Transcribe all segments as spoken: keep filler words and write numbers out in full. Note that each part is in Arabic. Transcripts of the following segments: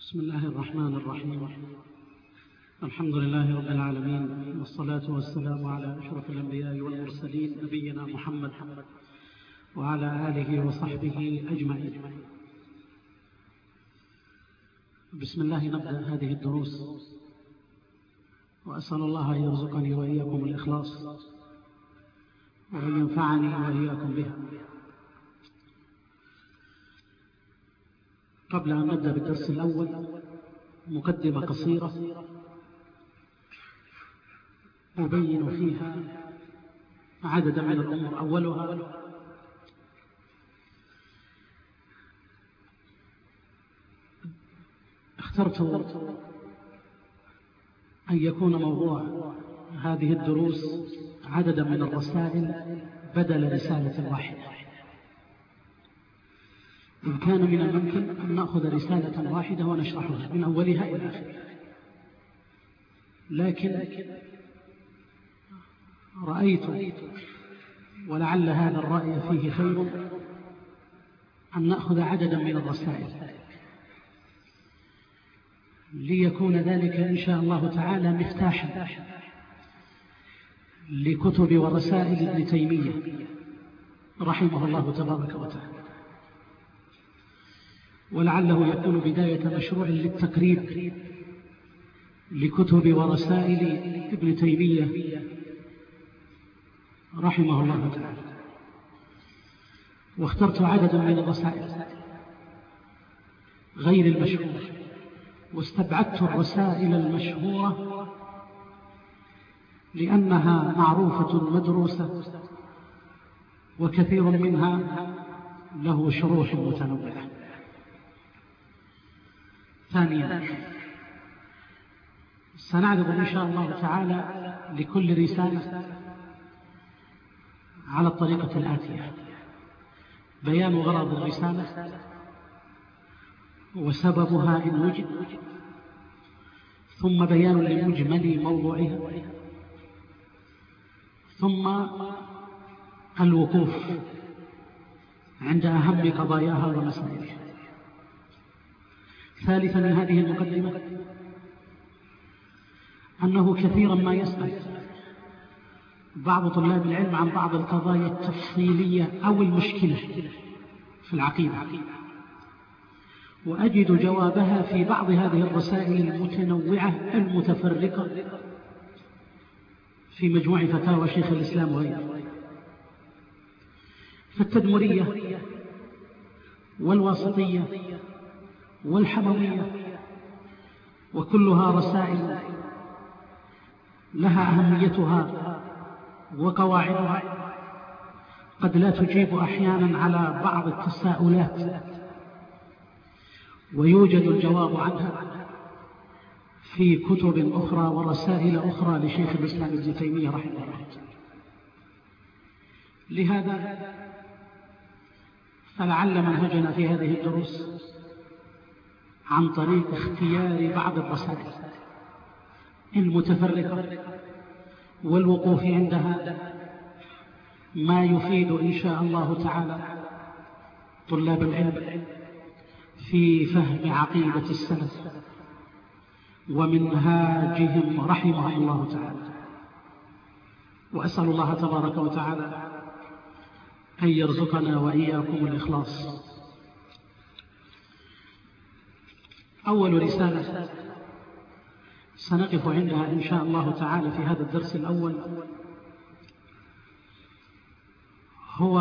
بسم الله الرحمن الرحيم. الحمد لله رب العالمين، والصلاة والسلام على أشرف الأنبياء والمرسلين نبينا محمد وعلى آله وصحبه أجمعين. بسم الله نبدأ هذه الدروس، وأسأل الله أن يرزقني وإياكم الإخلاص وأن ينفعني وإياكم بها. قبل أن نبدأ بالدرس الأول مقدمة قصيرة أبين فيها عددا من الأمور. أولها اخترت أن يكون موضوع هذه الدروس عددا من الرسائل بدل رسالة واحدة. إن كان من الممكن أن نأخذ رسالة واحدة ونشرحها من أولها إلى آخرها، لكن رأيت ولعل هذا الرأي فيه خير أن نأخذ عددا من الرسائل، ليكون ذلك إن شاء الله تعالى مفتاحا لكتب ورسائل ابن تيمية رحمه الله تبارك وتعالى، ولعله يكون بداية مشروع للتقريب لكتب ورسائل ابن تيمية رحمه الله تعالى. واخترت عددا من الرسائل غير المشهورة، واستبعدت الرسائل المشهورة لأنها معروفة مدروسة، وكثير منها له شروح متنوعة. ثانيا، سنعرض إن شاء الله تعالى لكل رسالة على الطريقة الآتية: بيان غرض الرسالة وسببها إن وجد، ثم بيان لمجمل موضوعها، ثم الوقوف عند أهم قضاياها ومسائلها. ثالثا من هذه المقدمة أنه كثيرا ما يسأل بعض طلاب العلم عن بعض القضايا التفصيلية أو المشكلة في العقيدة، وأجد جوابها في بعض هذه الرسائل المتنوعة المتفرقة في مجموع فتاوى شيخ الإسلام وغيره. فالتدمرية والواسطية والحموية وكلها رسائل لها أهميتها وقواعدها، قد لا تجيب أحيانا على بعض التساؤلات، ويوجد الجواب عنها في كتب أخرى ورسائل أخرى لشيخ الإسلام ابن تيمية رحمه الله. لهذا فلعل منهجنا في هذه الدروس عن طريق اختيار بعض الرسائل المتفرقة والوقوف عندها ما يفيد إن شاء الله تعالى طلاب العلم في فهم عقيدة السلف ومنهاجهم رحمهم الله تعالى. وأسأل الله تبارك وتعالى أن يرزقنا وإياكم الإخلاص. أول رسالة سنقف عندها إن شاء الله تعالى في هذا الدرس الأول هو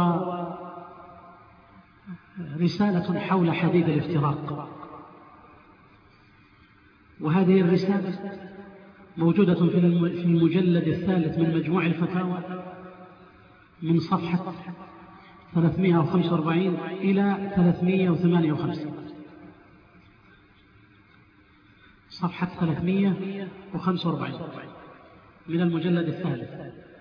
رسالة حول حديد الافتراق، وهذه الرسالة موجودة في المجلد الثالث من مجموع الفتاوى من صفحة ثلاثمائة وخمسة وأربعين إلى ثلاثمائة وثمانية وخمسين. صفحة ثلاثمائة وخمسة وأربعين من المجلد الثالث،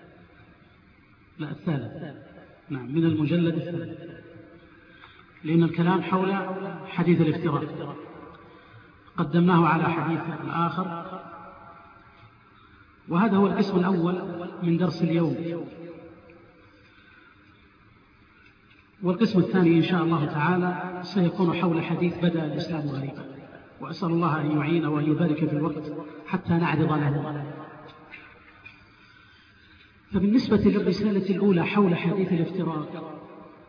لا الثالث، نعم من المجلد الثالث، لأن الكلام حول حديث الافتراق قدمناه على حديث الآخر، وهذا هو القسم الأول من درس اليوم. والقسم الثاني إن شاء الله تعالى سيكون حول حديث بدأ الإسلام غريبا. وأسأل الله أن يعين وأن يبارك في الوقت حتى نعرض له. فبالنسبة للرسالة الأولى حول حديث الافتراق،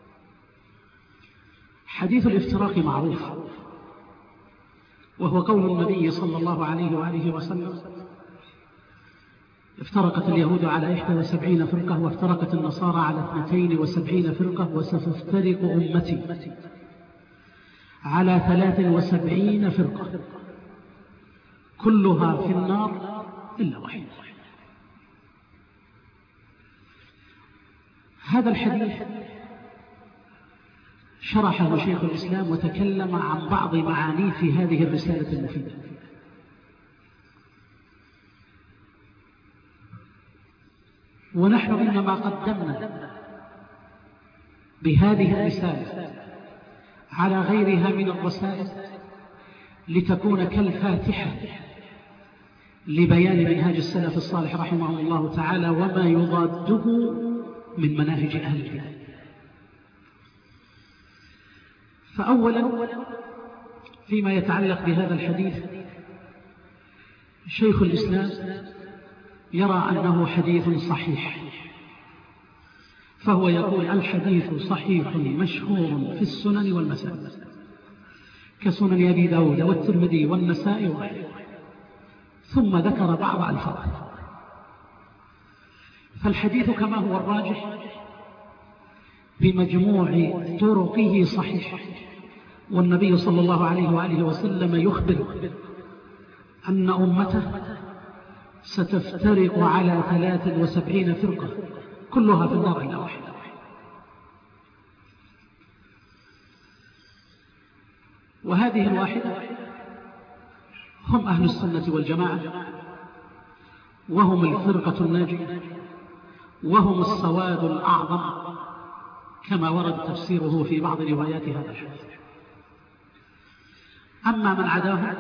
حديث الافتراق معروف، وهو قول النبي صلى الله عليه وآله وسلم: افترقت اليهود على إحدى وسبعين فرقة، وافترقت النصارى على اثنتين وسبعين فرقة، وستفترق أمتي على ثلاث وسبعين فرقة كلها في النار إلا واحدة. هذا الحديث شرحه شيخ الإسلام وتكلم عن بعض معانيه في هذه الرسالة المفيدة. ونحن إنما قدمنا بهذه الرسالة على غيرها من الرسائل لتكون كالفاتحة لبيان منهاج السلف الصالح رحمه الله تعالى وما يضاده من مناهج أهل البدع. فأولا فيما يتعلق بهذا الحديث، شيخ الإسلام يرى أنه حديث صحيح، فهو يقول: الحديث صحيح مشهور في السنن والمسانيد كسنن أبي داود والترمذي والنسائي وغيره، ثم ذكر بعض الفاظ. فالحديث كما هو الراجح بمجموع طرقه صحيح، والنبي صلى الله عليه وآله وسلم يخبر أن أمته ستفترق على ثلاث وسبعين فرقة كلها في النار إلا واحدة. وهذه الواحدة هم أهل السنة والجماعة، وهم الفرقة الناجية، وهم السواد الأعظم كما ورد تفسيره في بعض روايات هذا الحديث. أما من عداهم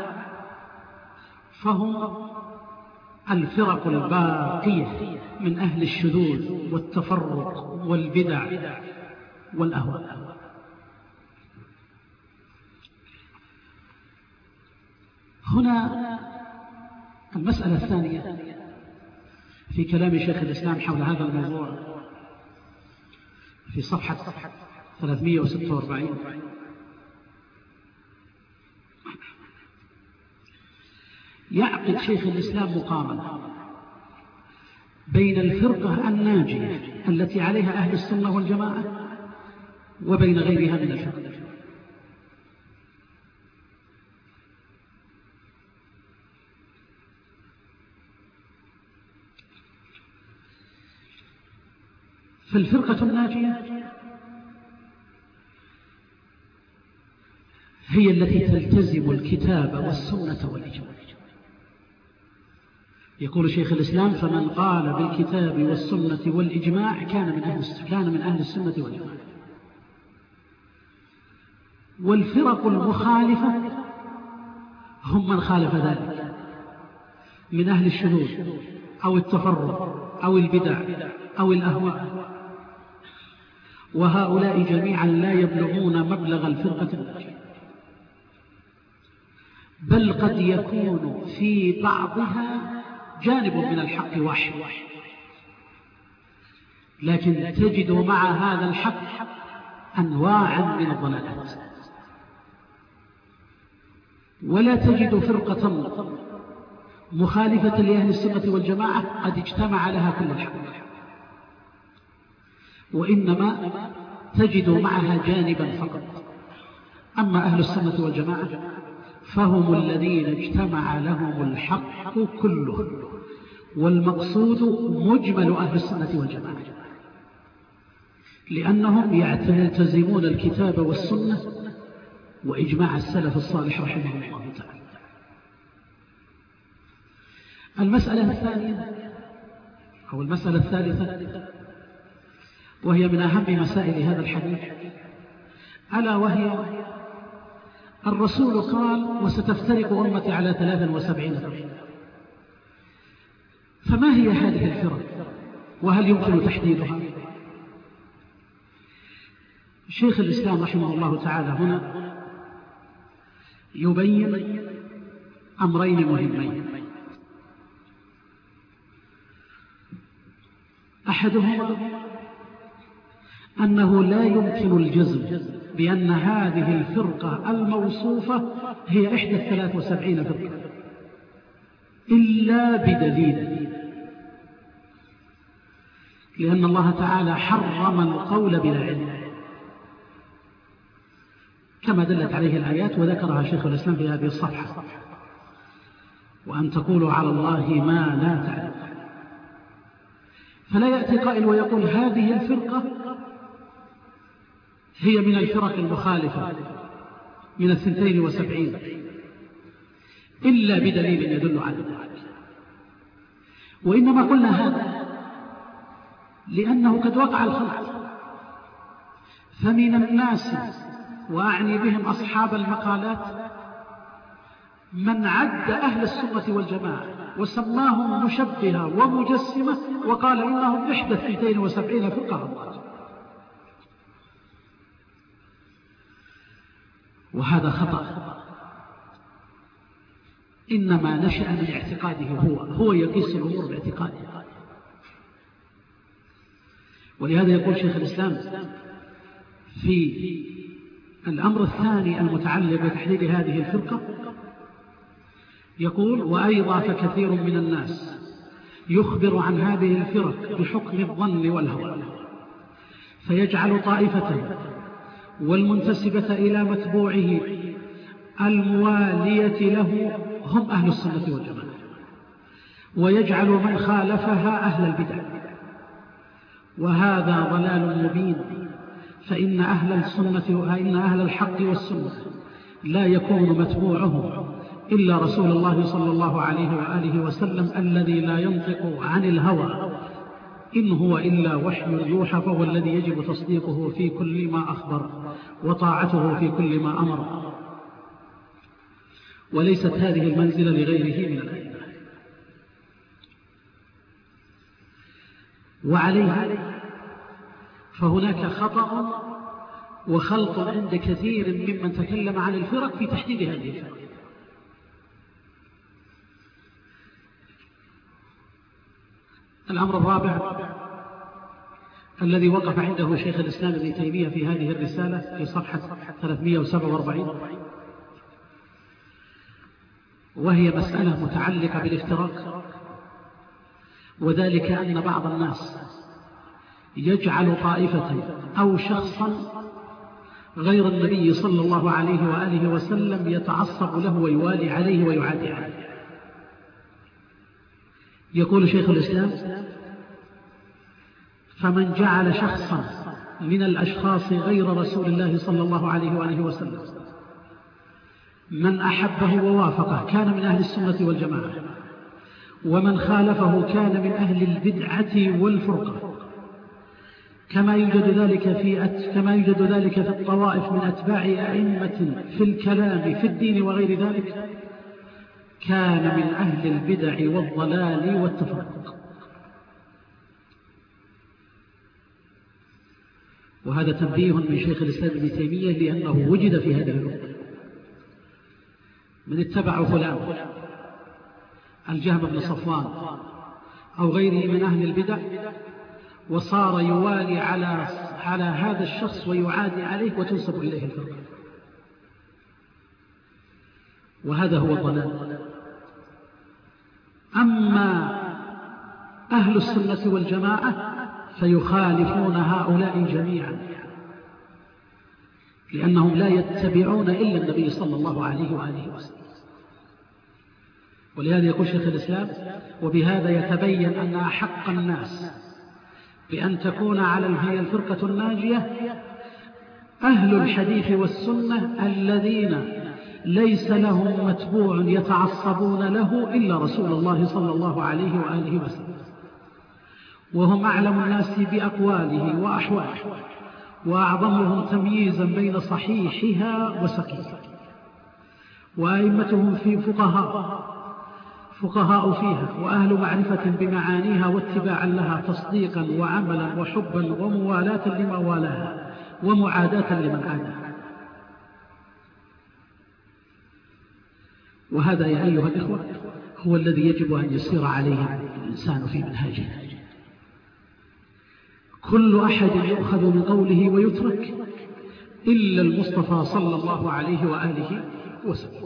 فهم الفرق الباقية من أهل الشذوذ والتفرق والبدع والأهواء. هنا المسألة الثانية في كلام شيخ الإسلام حول هذا الموضوع في صفحة ثلاثمئة وستة وأربعين: يعقد شيخ الإسلام مقارنة بين الفرقة الناجية التي عليها أهل السنة والجماعة وبين غيرها من الفرق. فالفرقة الناجية هي التي تلتزم الكتاب والسنة والإجماع. يقول شيخ الإسلام: فمن قال بالكتاب والسنة والإجماع كان من أهل كان من أهل السنة والجماعة. والفرق المخالفة هم من خالف ذلك من أهل الشذوذ أو التفرق أو البدع أو الأهواء، وهؤلاء جميعا لا يبلغون مبلغ الفرقة الناجية، بل قد يكون في بعضها جانب من الحق واحد، لكن تجد مع هذا الحق أنواعا من الضلالات، ولا تجد فرقة مخالفة لأهل السنة والجماعة قد اجتمع لها كل الحق، وإنما تجد معها جانبا فقط. أما أهل السنة والجماعة فهم الذين اجتمع لهم الحق كله، والمقصود مجمل أهل السنة والجماعة، لأنهم يلتزمون الكتاب والسنة وإجماع السلف الصالح رحمه الله تعالى. المسألة الثانية أو المسألة الثالثة، وهي من أهم مسائل هذا الحديث، ألا وهي الرسول قال: وستفترق أمتي على ثلاث وسبعين فرقة. فما هي هذه الفرق وهل يمكن تحديدها؟ شيخ الإسلام رحمه الله تعالى هنا يبين أمرين مهمين. أحدهما أنه لا يمكن الجزم بأن هذه الفرقة الموصوفة هي إحدى الثلاث وسبعين فرقة إلا بدليل، لأن الله تعالى حرم القول بلا علم كما دلت عليه الآيات وذكرها شيخ الإسلام في هذه الصفحة، وأن تقولوا على الله ما لا تعلم. فلا يأتي قائل ويقول هذه الفرقة هي من الفرق المخالفة من الثنتين وسبعين إلا بدليل يدل على ذلك. وإنما قلنا هذا لأنه قد وقع الخلط، فمن الناس وأعني بهم أصحاب المقالات من عد أهل السنة والجماعة وسماهم مشبهة ومجسمة وقال إنهم إحدى الثنتين وسبعين فرقة، وهذا خطأ إنما نشأ من اعتقاده هو هو يقيس الأمور باعتقاده. ولهذا يقول شيخ الإسلام في الأمر الثاني المتعلق بتحديد هذه الفرقة، يقول وأيضا فكثير من الناس يخبر عن هذه الفرق بحكم الظن والهوى، فيجعل طائفة والمنتسبة إلى متبوعه الموالية له هم أهل السنة والجماعة، ويجعل من خالفها أهل البدع، وهذا ضلال مبين. فإن أهل السنة إن أهل الحق والسنة لا يكون متبوعهم إلا رسول الله صلى الله عليه وآله وسلم الذي لا ينطق عن الهوى إن هو إلا وحي يوحى، فهو الذي يجب تصديقه في كل ما أخبر وطاعته في كل ما أمر، وليست هذه المنزلة لغيره من الأئمة. وعليها فهناك خطأ وخلط عند كثير ممن تكلم عن الفرق في تحديد هذه الفرق. الأمر الرابع الذي وقف عنده شيخ الإسلام ابن تيمية في هذه الرسالة في صفحة ثلاثمئة وسبعة وأربعين، وهي مسألة متعلقة بالافتراق، وذلك أن بعض الناس يجعل طائفة أو شخصا غير النبي صلى الله عليه وآله وسلم يتعصب له ويوالي عليه ويعادي عليه. يقول شيخ الإسلام فمن جعل شخصا من الأشخاص غير رسول الله صلى الله عليه وآله وسلم من أحبه ووافقه كان من أهل السنة والجماعة، ومن خالفه كان من أهل البدعة والفرقة، كما يوجد ذلك في أت... كما يوجد ذلك في الطوائف من أتباع أئمة في الكلام في الدين وغير ذلك، كان من أهل البدع والضلال والتفرق. وهذا تنبيه من شيخ الإسلام ابن تيمية لأنه وجد في هذا الوقت من اتبع فلان الجهم بن صفوان أو غيره من أهل البدع، وصار يوالي على على هذا الشخص ويعادي عليه وتنسب إليه الفرقة، وهذا هو الضلال. أما أهل السنة والجماعة فيخالفون هؤلاء جميعا، لأنهم لا يتبعون إلا النبي صلى الله عليه وآله وسلم. ولهذا يقول شيخ الإسلام وبهذا يتبين أن أحق الناس بأن تكون على هي الفرقة الناجية أهل الحديث والسنة الذين ليس لهم متبوع يتعصبون له إلا رسول الله صلى الله عليه وآله وسلم، وهم أعلم الناس بأقواله وأحواله وأعظمهم تمييزا بين صحيحها وسقيمها، وأئمتهم في فقهاء فقهاء فيها وأهل معرفة بمعانيها واتباعا لها تصديقا وعملا وحبا وموالاة لما والاها ومعاداة لمن عاداها. وهذا يا أيها الإخوة هو الذي يجب أن يسير عليه الإنسان في منهاجه. كل أحد يؤخذ من قوله ويترك إلا المصطفى صلى الله عليه وآله وسلم.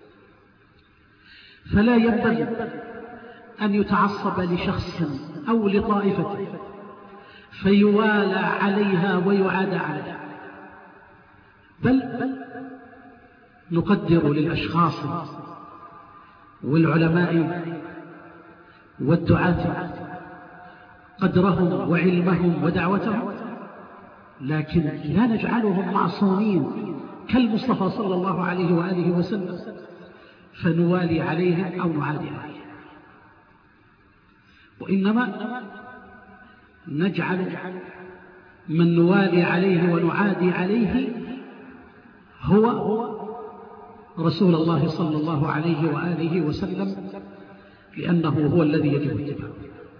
فلا ينبغي أن يتعصب لشخص أو لطائفة فيوالى عليها ويعاد عليها، بل نقدر للأشخاص والعلماء والدعاة قدرهم وعلمهم ودعوتهم، لكن لا نجعلهم معصومين كالمصطفى صلى الله عليه وآله وسلم فنوالي عليهم أو نعادي عليهم، وإنما نجعل من نوالي عليه ونعادي عليه هو رسول الله صلى الله عليه وآله وسلم، لأنه هو الذي يجب اتباعه.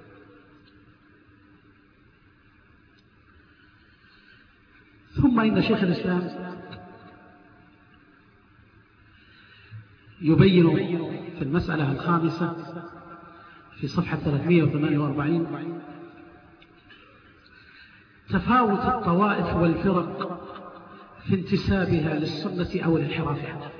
ثم إن شيخ الإسلام يبين في المسألة الخامسة في صفحة ثلاثمائة وثمانية وأربعين تفاوت الطوائف والفرق في انتسابها للسنة أو الانحراف عنها.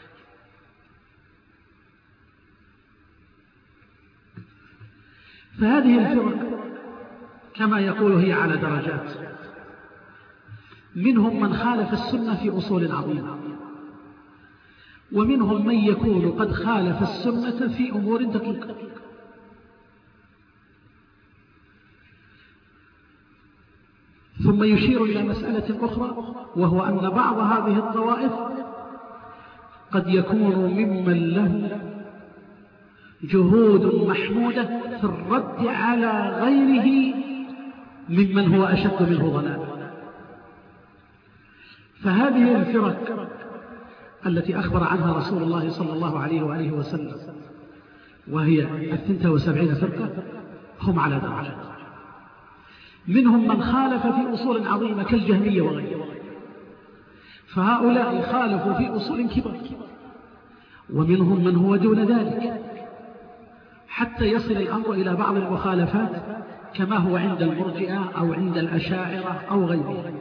فهذه الفرق كما يقول هي على درجات، منهم من خالف السنة في أصول عظيمة، ومنهم من يكون قد خالف السنة في أمور دقيقة. ثم يشير إلى مسألة أخرى، وهو أن بعض هذه الطوائف قد يكون ممن له جهود محمودة في الرد على غيره ممن هو أشد منه ضلالا. فهذه الفرق التي أخبر عنها رسول الله صلى الله عليه وآله وسلم وهي الثنتا وسبعين فرقة هم على درجات، منهم من خالف في أصول عظيمة كالجهمية وغيرها، فهؤلاء خالفوا في أصول كبار، ومنهم من هو دون ذلك حتى يصل الأمر إلى بعض المخالفات كما هو عند المرجئة أو عند الأشاعرة أو غيرها.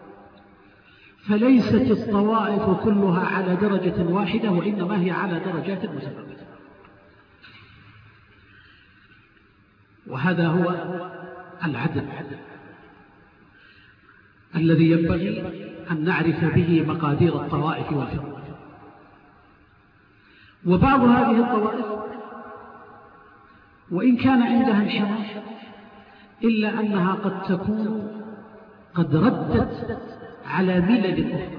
فليست الطوائف كلها على درجة واحدة، وإنما هي على درجات متفاوتة. وهذا هو العدل الذي ينبغي أن نعرف به مقادير الطوائف والفرق. وبعض هذه الطوائف وإن كان عندها انحراف إلا أنها قد تكون قد ردت على ملل أخرى.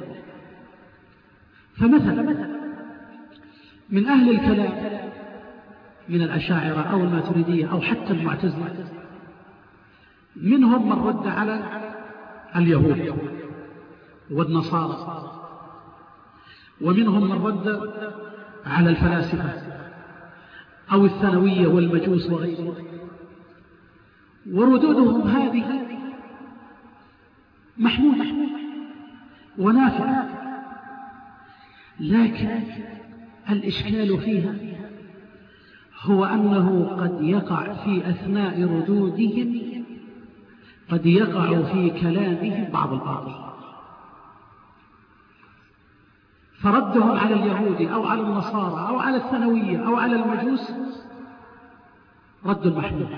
فمثلا من أهل الكلام من الأشاعرة أو الماتريدية أو حتى المعتزلة منهم من رد على اليهود والنصارى، ومنهم من رد على الفلاسفة أو الثانوية والمجوس وغيرهم، وردودهم هذه محمودة ونافعة، لكن الإشكال فيها هو أنه قد يقع في أثناء ردودهم قد يقع في كلامهم بعض الباطل. فردهم على اليهود أو على النصارى أو على الثانوية أو على المجوس رد محمود،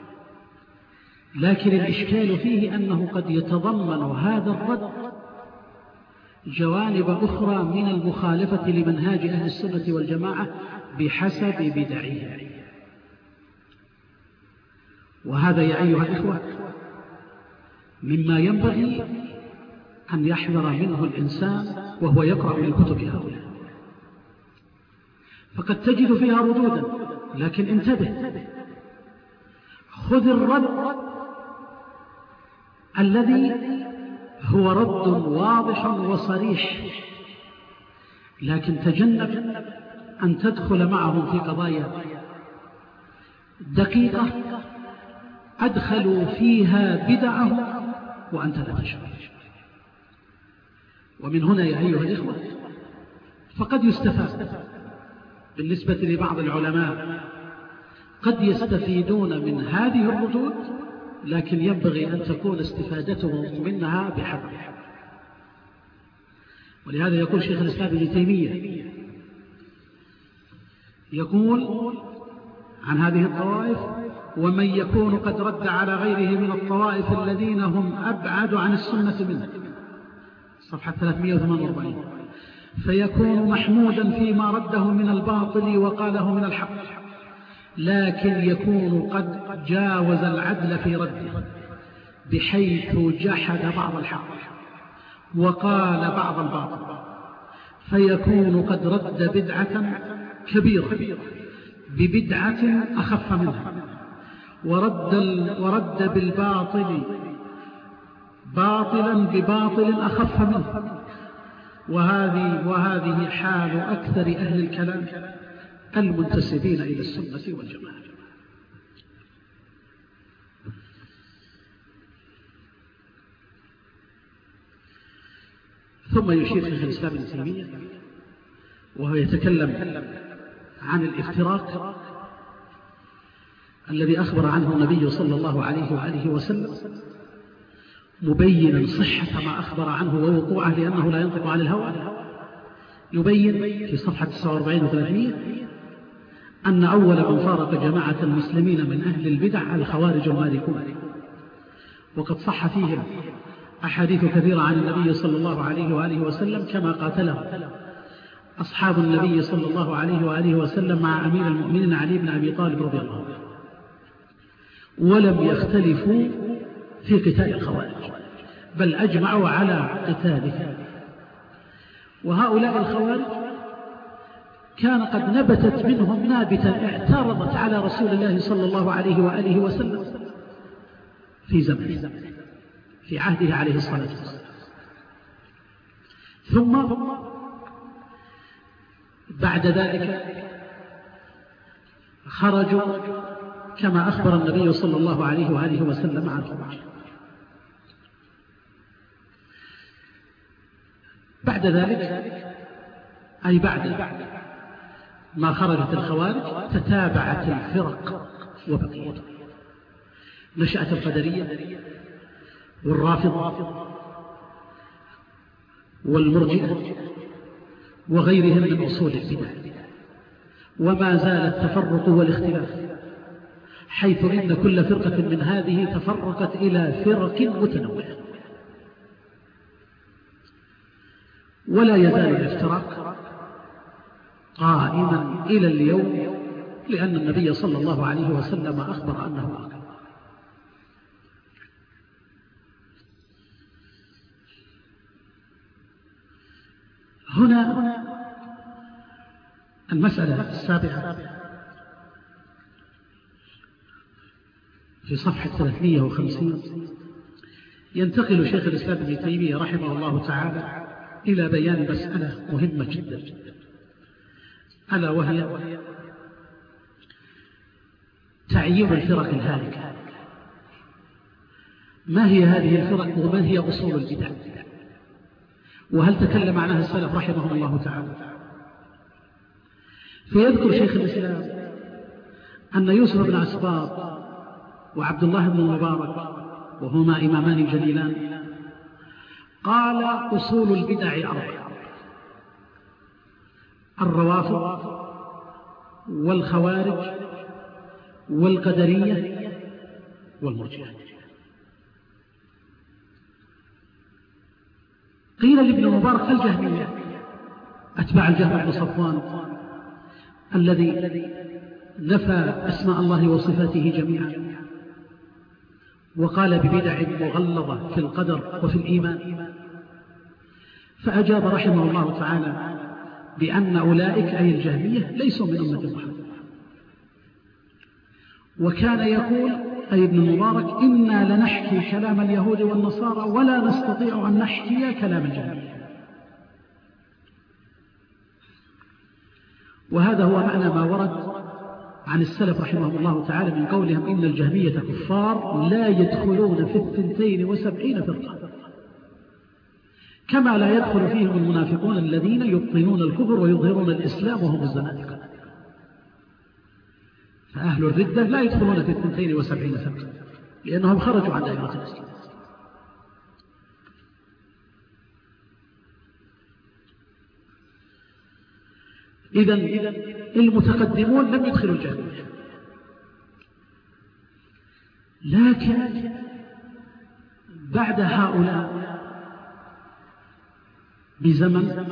لكن الإشكال فيه أنه قد يتضمن هذا الرد جوانب أخرى من المخالفة لمنهاج أهل السنة والجماعة بحسب بدعهم. وهذا يا أيها الإخوة مما ينبغي أن يحذر منه الإنسان وهو يقرأ من كتب هؤلاء، فقد تجد فيها ردودا، لكن انتبه، خذ الرد الذي هو رد واضح وصريح، لكن تجنب أن تدخل معهم في قضايا دقيقة أدخلوا فيها بدعهم وأنت لا تشعر. ومن هنا يا أيها الإخوة فقد يستفاد بالنسبة لبعض العلماء قد يستفيدون من هذه الردود، لكن ينبغي أن تكون استفادتهم منها بحذر. ولهذا يقول شيخ الإسلام ابن تيمية، يقول عن هذه الطوائف: ومن يكون قد رد على غيره من الطوائف الذين هم أبعد عن السنة منه، صفحة ثلاثمائة وثمانية وأربعين، فيكون محمودا فيما رده من الباطل وقاله من الحق، لكن يكون قد جاوز العدل في رده، بحيث جحد بعض الحق وقال بعض الباطل، فيكون قد رد بدعة كبيرة ببدعة أخف منها، ورد, ورد بالباطل باطلا بباطل أخف منه. وهذه, وهذه حال أكثر أهل الكلام المنتسبين إلى السنة والجماعة. ثم يشير شيخ الإسلام ابن تيمية وهو يتكلم عن الافتراق الذي أخبر عنه النبي صلى الله عليه وآله وسلم، مبينا صحة ما أخبر عنه ووقوعه، لأنه لا ينطق عن الهوى. يبين في صفحة تسعة وأربعين وثلاثمائة أن أول من فارق جماعة المسلمين من أهل البدع الخوارج المالكون، وقد صح فيهم أحاديث كثيرة عن النبي صلى الله عليه وآله وسلم، كما قاتلهم أصحاب النبي صلى الله عليه وآله وسلم مع أمير المؤمنين علي بن أبي طالب رضي الله عنه، ولم يختلفوا في قتال الخوارج، بل أجمعوا على قتاله. وهؤلاء الخوارج كان قد نبتت منهم نابتا اعترضت على رسول الله صلى الله عليه وآله وسلم في زمنه، في عهده عليه الصلاة والسلام. ثم بعد ذلك خرجوا كما أخبر النبي صلى الله عليه وآله وسلم عن خروج. بعد ذلك أي بعد ما خرجت الخوارج تتابعت الفرق وبقيت، نشأت القدرية والرافضة والمرجئة وغيرهم من أصول البدع، وما زال التفرق والاختلاف، حيث إن كل فرقة من هذه تفرقت إلى فرق متنوعة، ولا يزال الافتراق قائما إلى اليوم، لأن النبي صلى الله عليه وسلم أخبر أنه واقع. هنا المسألة السابعة في صفحة ثلاثمائة وخمسين، ينتقل شيخ الإسلام ابن تيمية رحمه الله تعالى إلى بيان مسألة مهمة جدا، ألا وهي تعيين الفرق الهالكة. ما هي هذه الفرق وما هي أصول البدع، وهل تكلم عنها السلف رحمه الله تعالى؟ فيذكر شيخ الإسلام أن يوسف بن عسباط وعبد الله بن المبارك، وهما إمامان جليلان، قال أصول البدع أربعة: الروافض والخوارج والقدرية والمرجئة. قيل لابن المبارك: الجهمية، أتباع الجهم بن صفوان الذي نفى أسماء الله وصفاته جميعا، وقال ببدع مغلظة في القدر وفي الإيمان. فأجاب رحمه الله تعالى بأن أولئك أي الجهمية ليسوا من أمة محمد. وكان يقول أي ابن المبارك: إنا لنحكي كلام اليهود والنصارى ولا نستطيع أن نحكي كلام الجهمية. وهذا هو معنى ما ورد عن السلف رحمه الله تعالى من قولهم إن الجهمية كفار لا يدخلون في الثنتين وسبعين فرقة، كما لا يدخل فيهم المنافقون الذين يبطنون الكفر ويظهرون الإسلام وهم الزنادقة. فأهل الردة لا يدخلون في اثنتين وسبعين فرقة لأنهم خرجوا عن دائرة الإسلام. إذن المتقدمون لم يدخلوا الجهمية، لكن بعد هؤلاء بزمن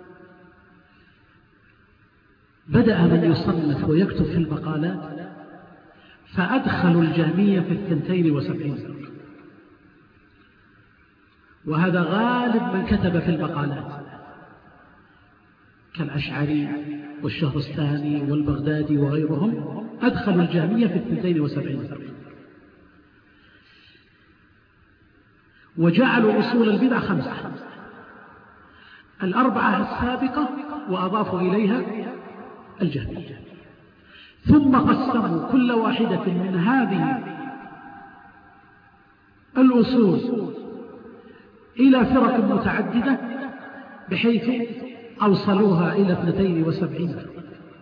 بدأ من يصنف ويكتب في المقالات فأدخلوا الجهمية في الثنتين وسبعين فرقة، وهذا غالب من كتب في المقالات كالأشعري والشهرستاني والبغدادي وغيرهم، أدخلوا الجهمية في الثنتين وسبعين فرقة، وجعلوا أصول البدع خمسة، الأربعة السابقة وأضافوا إليها الجهمية، ثم قسموا كل واحدة من هذه الأصول إلى فرق متعددة بحيث أوصلوها إلى اثنتين وسبعين فرقة.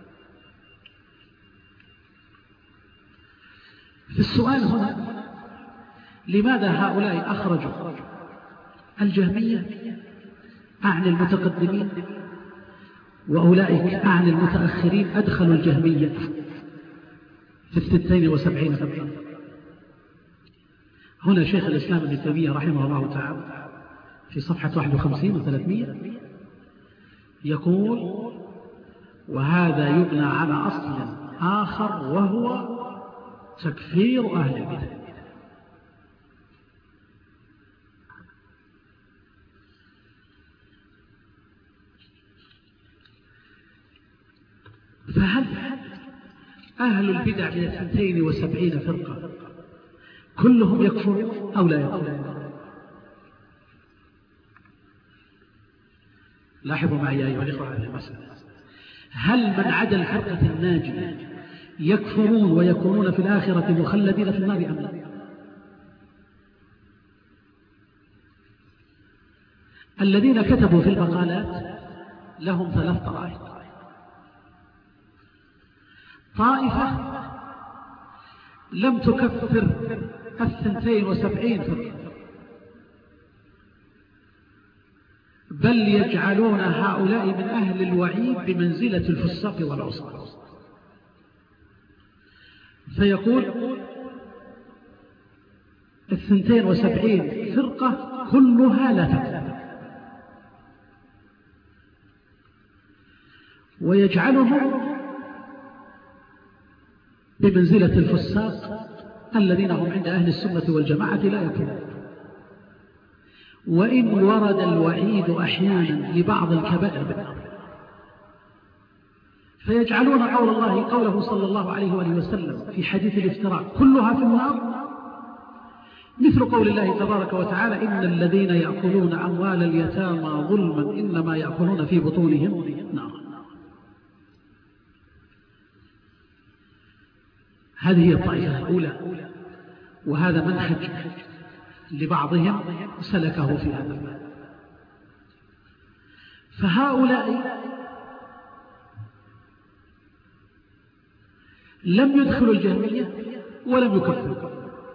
في السؤال هنا لماذا هؤلاء أخرجوا الجهمية أعني المتقدمين وأولئك أعني المتأخرين أدخلوا الجهمية في الثنتين وسبعين فرقة؟ هنا شيخ الإسلام ابن تيمية رحمه الله تعالى في صفحة واحد وخمسين وثلاثمائة يقول: وهذا يبنى على أصل آخر وهو تكفير أهل البدع. فهل أهل البدع من اثنتين وسبعين فرقة كلهم يكفرون أو لا يكفرون؟ لاحظوا معي يا أيها الإخوة هذه المسألة، هل من عدا الفرقة الناجية يكفرون ويكونون في الآخرة مخلدين في النار أم لا؟ الذين كتبوا في المقالات لهم ثلاث طرائق: طائفة لم تكفر الثنتين وسبعين فرقة، بل يجعلون هؤلاء من أهل الوعيد بمنزلة الفساق والعصاة، فيقول الثنتين وسبعين فرقة كلها لا تكفر، ويجعلهم بمنزلة الفساق الذين هم عند أهل السنة والجماعة لا يكفرون، وإن ورد الوعيد أحيانا لبعض الكبائر بالنار، فيجعلون قول الله قوله صلى الله عليه وآله وسلم في حديث الافتراء كلها في النار مثل قول الله تبارك وتعالى: إن الذين يأكلون أموال اليتامى ظلما إنما يأكلون في بطونهم نارا. هذه هي الطائفة الأولى، وهذا منهج لبعضهم سلكه في هذا الباب. فهؤلاء لم يدخلوا الجهمية ولم يكفروا،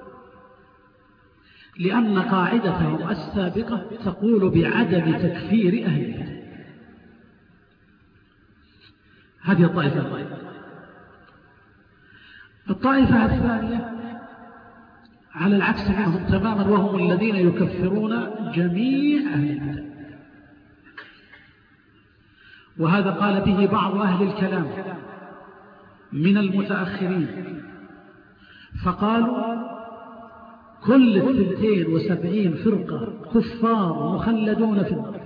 لأن قاعدتهم السابقة تقول بعدم تكفير أهل البدع. هذه الطائفة. الطائفة الثانية على العكس منهم تماما، وهم الذين يكفرون جميع أهل البدع، وهذا قال به بعض أهل الكلام من المتأخرين، فقالوا كل الثنتين وسبعين فرقة كفار مخلدون في النار،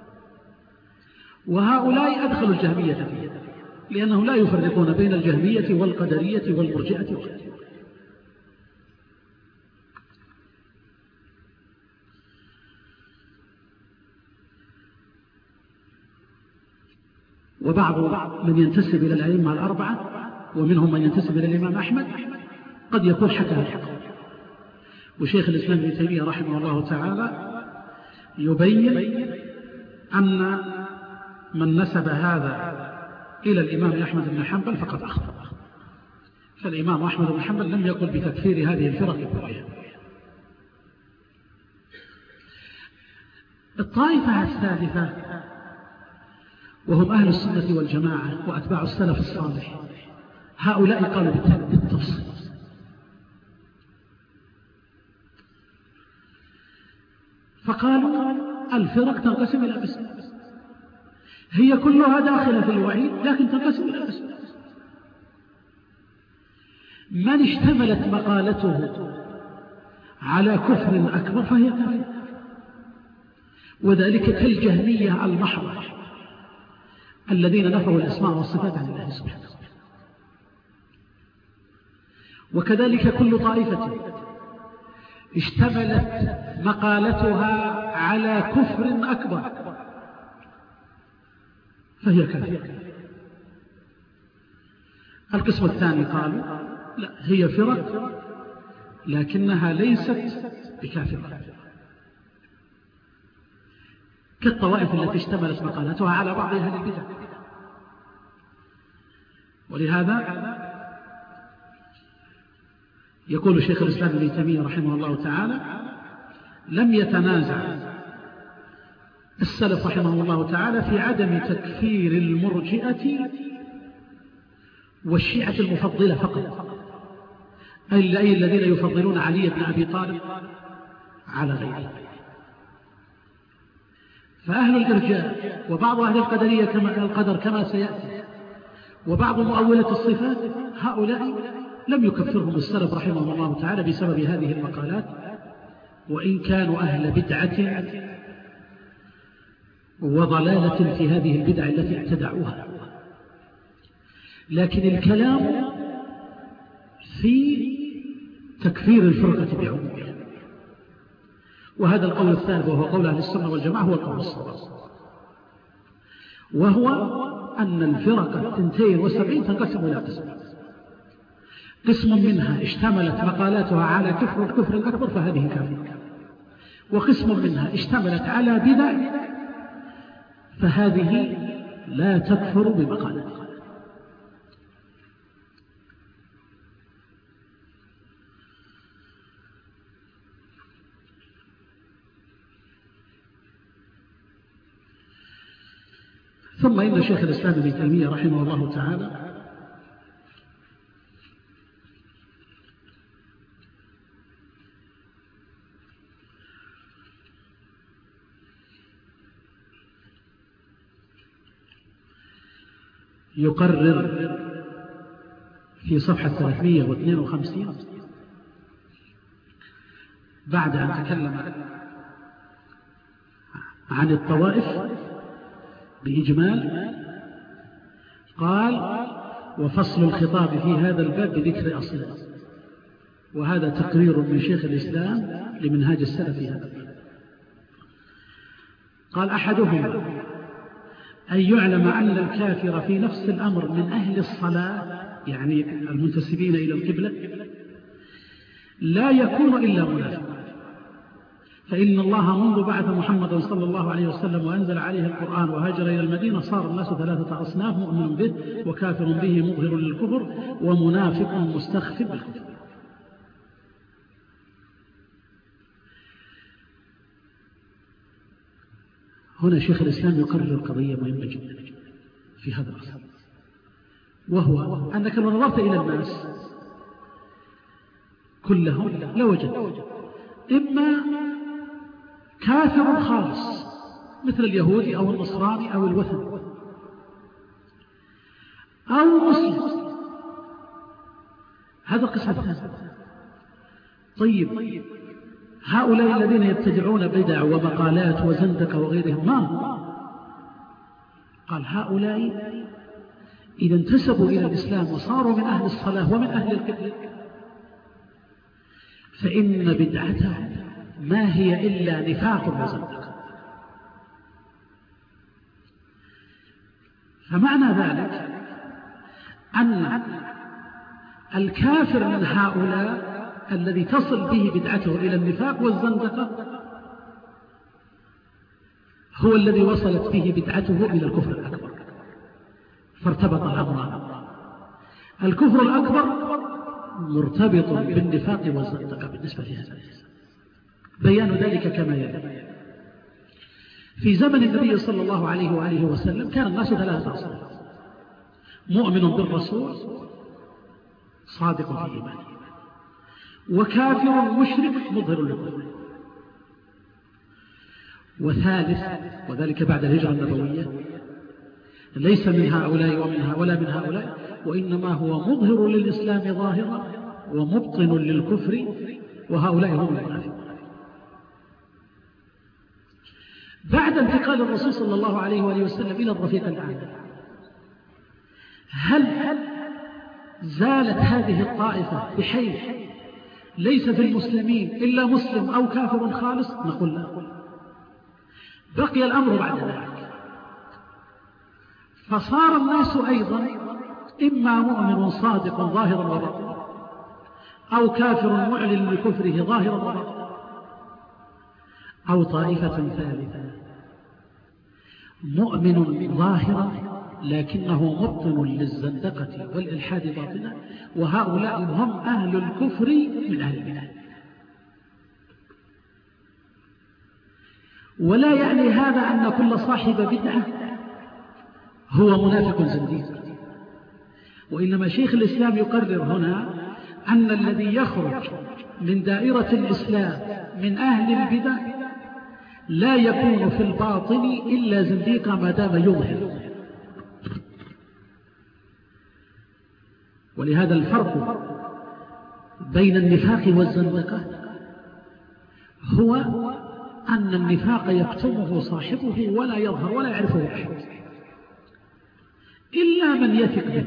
وهؤلاء أدخلوا الجهمية فيه لأنهم لا يفرقون بين الجهمية والقدرية والمرجئة وغيرها. وبعض من ينتسب إلى الأئمة الأربعة ومنهم من ينتسب إلى الإمام أحمد قد يكون حكى الحق. وشيخ الإسلام ابن تيمية رحمه الله تعالى يبين أن من نسب هذا إلى الإمام أحمد بن حنبل فقد أخطأ، فالإمام أحمد بن حنبل لم يقل بتكفير هذه الفرق كلها. الطائفة الثالثة وهم أهل السنة والجماعة وأتباع السلف الصالح، هؤلاء قالوا بالتفصيل، فقالوا الفرق تنقسم إلى قسم، هي كلها داخلة في الوعيد لكن تنقسم إلى قسم. من اشتملت مقالته على كفر أكبر فهي كافر، وذلك كالجهمية المحضة الذين نفوا الأسماء والصفات عن الله سبحانه. وكذلك كل طائفة اشتملت مقالتها على كفر أكبر فهي كافرة. القسم الثاني قالوا لا، هي فرق لكنها ليست بكافرة، كالطوائف التي اشتملت مقالتها على بعض أهل البدع. ولهذا يقول شيخ الإسلام ابن تيمية رحمه الله تعالى: لم يتنازع السلف رحمه الله تعالى في عدم تكفير المرجئة والشيعة المفضلة فقط، أي الذين يفضلون علي بن أبي طالب على غيره. فأهل الإرجاء وبعض أهل القدرية كما القدر كما سيأتي وبعض مؤولة الصفات، هؤلاء لم يكفرهم السلف رحمه الله تعالى بسبب هذه المقالات، وإن كانوا أهل بدعة وضلالة في هذه البدع التي ابتدعوها. لكن الكلام في تكفير الفرقة بعمومها، وهذا القول الثالث وهو قول أهل السنة والجماعة هو القول الصواب، وهو أن الفرقة اثنتين وسبعين تنقسم إلى قسم، قسم منها اشتملت مقالاتها على كفر الكفر الأكبر فهذه كافرة، وقسم منها اشتملت على بدع فهذه لا تكفر بمقالاتها. ثم إن شيخ الإسلام ابن تيمية رحمه الله تعالى يقرر في صفحة ثلاثمئة واثنين وخمسين بعد أن تكلم عن الطوائف بإجمال، قال: وفصل الخطاب في هذا الباب بذكر أصله. وهذا تقرير من شيخ الإسلام لمنهاج السلف في هذا الباب. قال: أحدهما أن يعلم أن الكافر في نفس الأمر من أهل الصلاة، يعني المنتسبين إلى القبلة، لا يكون إلا منافقا، فإن الله منذ بعث محمد صلى الله عليه وسلم وأنزل عليه القرآن وهاجر إلى المدينة صار الناس ثلاثة أصناف: مؤمن به وكافر به مظهر للكفر ومنافق مستخف بالكفر. هنا شيخ الإسلام يقرر قضية مهمة جدا في هذا الأصل، وهو أنك لو نظرت إلى الناس كلهم لوجدت إما كافر خالص مثل اليهودي أو النصراني أو الوثني، أو مسلم، هذا القسم الثاني. طيب هؤلاء الذين يبتدعون بدع ومقالات وزندقة وغيرهم ما هم؟ قال: هؤلاء إذا انتسبوا إلى الإسلام وصاروا من أهل الصلاة ومن أهل القبلة فإن بدعتهم ما هي إلا نفاق وزندقة. فمعنى ذلك أن الكافر من هؤلاء الذي تصل به بدعته إلى النفاق والزندقة هو الذي وصلت به بدعته إلى الكفر الأكبر، فارتبط الأمران. الكفر الأكبر مرتبط بالنفاق والزندقة بالنسبة لهذا. بيان ذلك كما يلي. في زمن النبي صلى الله عليه وآله وسلم كان الناس ثلاثة أصناف: مؤمن بالرسول صادق في إيمانه، وكافر مشرك مظهر للكفر، وثالث وذلك بعد الهجرة النبوية ليس من هؤلاء ومنها ولا من هؤلاء، وإنما هو مظهر للإسلام ظاهرا ومبطن للكفر، وهؤلاء هم المنافقون. بعد انتقال الرسول صلى الله عليه وآله وسلم إلى الرفيق الأعلى، هل زالت هذه الطائفة بحيث ليس في المسلمين إلا مسلم أو كافر خالص؟ نقول لا، بقي الأمر بعد ذلك، فصار الناس أيضا إما مؤمن صادق ظاهرا وباطنا، أو كافر معلن لكفره ظاهرا وباطنا، أو طائفة ثالثة مؤمن ظاهرا لكنه مبطن للزندقة والإلحاد باطنا، وهؤلاء هم أهل الكفر من أهل البدع. ولا يعني هذا أن كل صاحب بدعة هو منافق زنديق، وإنما شيخ الإسلام يقرر هنا أن الذي يخرج من دائرة الإسلام من أهل البدع لا يكون في الباطن إلا زنديقا ما دام يظهر. ولهذا الفرق بين النفاق والزندقة هو أن النفاق يكتمه صاحبه ولا يظهر ولا يعرفه أحد إلا من يثق به،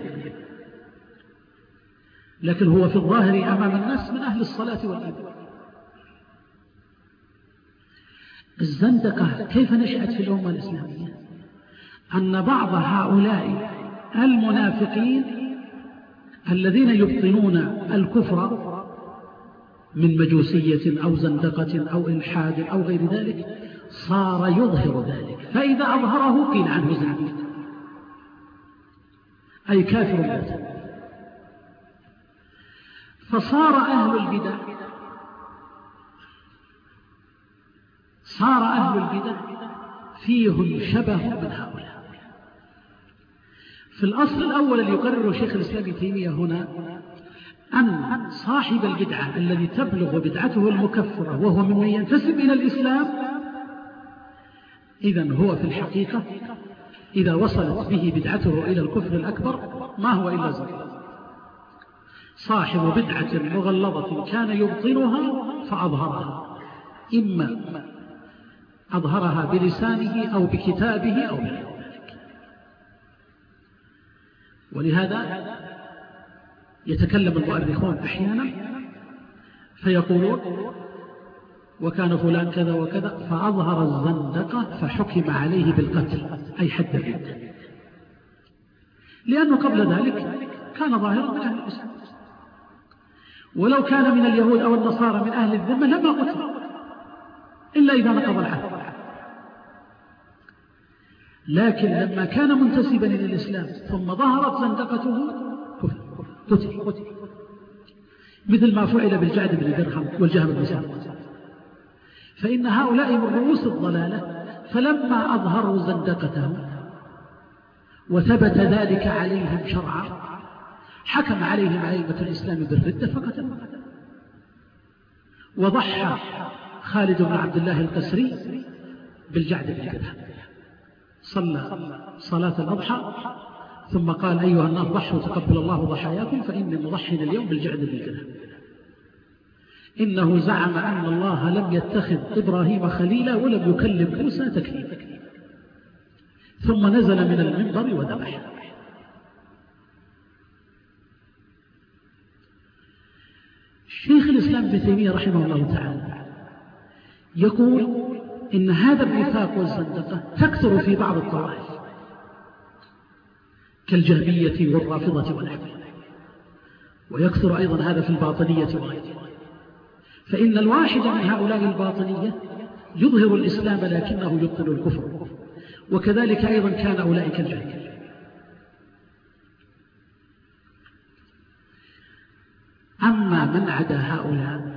لكن هو في الظاهر أمام الناس من أهل الصلاة والإيمان. الزندقة كيف نشأت في الأمة الإسلامية؟ أن بعض هؤلاء المنافقين الذين يبطنون الكفر من مجوسية أو زندقة أو إلحاد أو غير ذلك صار يظهر ذلك، فإذا أظهره قيل عنه زنديق أي كافر باطن. فصار أهل البدع صار أهل البدع فيهم شبه من هؤلاء. في الأصل الأول الذي يقرره شيخ الإسلام ابن تيمية هنا أن صاحب البدعة الذي تبلغ بدعته المكفرة وهو ممن ينتسب إلى الإسلام، إذن هو في الحقيقة إذا وصلت به بدعته إلى الكفر الأكبر ما هو إلا زنديق. صاحب بدعة مغلظة كان يبطنها فأظهرها، إما أظهرها بلسانه أو بكتابه أو بذلك. ولهذا يتكلم المؤرخون أحيانا فيقولون وكان فلان كذا وكذا فأظهر الزندقة فحكم عليه بالقتل أي حد الردة، لأنه قبل ذلك كان ظاهرا من أهل الإسلام، ولو كان من اليهود أو النصارى من أهل الذمة لما قتل إلا إذا نقض العهد. لكن لما كان منتسبا إلى الإسلام ثم ظهرت زندقته قتل، مثل ما فعل بالجعد بن درهم والجهم بن سفيان. فإن هؤلاء من رؤوس الضلالة، فلما أظهروا زندقتهم وثبت ذلك عليهم شرعا حكم عليهم أئمة الإسلام بالردة فقتلوا. وضحى خالد بن عبد الله القسري بالجعد بن درهم، صلى صلاة الأضحى ثم قال أيها الناس ضحوا تقبل الله ضحاياكم فإني مضحي اليوم بالجعد بن درهم. إنه زعم أن الله لم يتخذ إبراهيم خليلا ولم يكلم موسى تكليما، ثم نزل من المنبر وذبح. شيخ الإسلام ابن تيمية رحمه الله تعالى يقول إن هذا النفاق والزندقة تكثر في بعض الطوائف كالجهمية والرافضة ونحوها، ويكثر أيضا هذا في الباطنية وغيرها. فإن الواحد من هؤلاء الباطنية يظهر الإسلام لكنه يبطن الكفر، وكذلك أيضا كان أولئك الجهمية. أما من عدا هؤلاء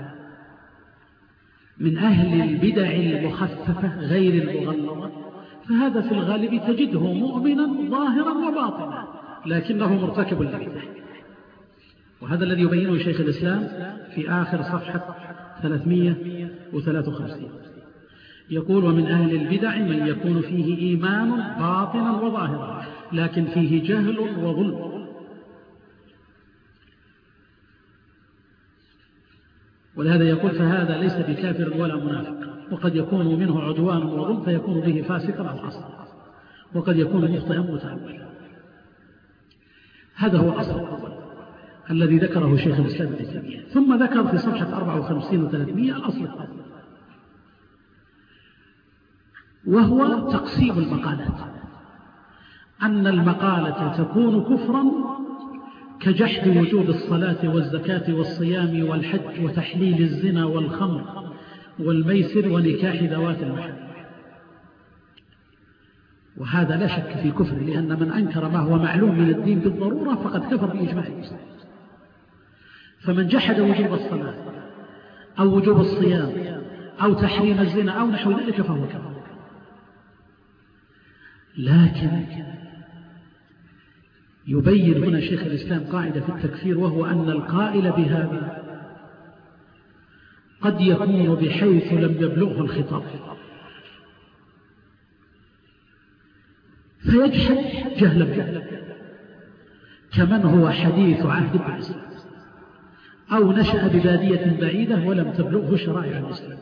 من أهل البدع المخففة غير المغلظة فهذا في الغالب تجده مؤمنا ظاهرا وباطنا لكنه مرتكب للبدع. وهذا الذي يبينه شيخ الإسلام في آخر صفحة ثلاثمئة وثلاثة وخمسين، يقول: ومن أهل البدع من يكون فيه إيمان باطنا وظاهرا لكن فيه جهل وظلم. ولهذا يقول: فهذا ليس بكافر ولا منافق، وقد يكون منه عدوان وظلم فيكون به فاسقا أو عصر، وقد يكون مخطئا متأولا. هذا هو الأصل الأول الذي ذكره شيخ الإسلام ابن تيمية. ثم ذكر في صفحة أربعة وخمسين وثلاثمئة الأصل الثاني، وهو تقسيم المقالات، أن المقالة تكون كفرا كجحد وجوب الصلاة والزكاة والصيام والحج وتحليل الزنا والخمر والميسر ونكاح ذوات المحرم. وهذا لا شك في كفر، لأن من أنكر ما هو معلوم من الدين بالضرورة فقد كفر بإجماع المسلمين. فمن جحد وجوب الصلاة أو وجوب الصيام أو تحريم الزنا أو نحو ذلك فهو كفر. لكن يبين هنا شيخ الإسلام قاعدة في التكفير، وهو أن القائل بهذا قد يكون بحيث لم يبلغه الخطاب فيجحد جهلا به، كمن هو حديث عهد بالإسلام أو نشأ ببادية بعيدة ولم تبلغه شرائع الإسلام.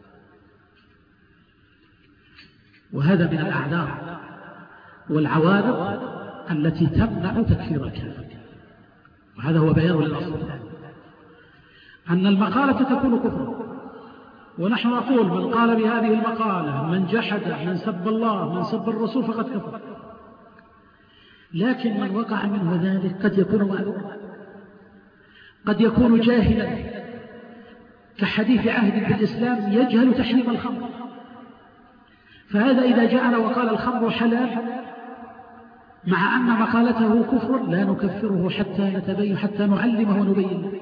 وهذا من الأعذار والعوارض التي تمنع تكفير الكافر. وهذا هو بيان للأصل الثاني، أن المقالة تكون كفرا. ونحن نقول: من قال بهذه المقالة، من جحد، من سب الله، من سب الرسول فقد كفر. لكن من وقع منه ذلك قد يكون معذورا، قد يكون جاهلا كحديث عهد بالإسلام يجهل تحريم الخمر، فهذا إذا جاءنا وقال الخمر حلال مع أن مقالته كفر لا نكفره حتى نتبين، حتى نعلمه ونبين له.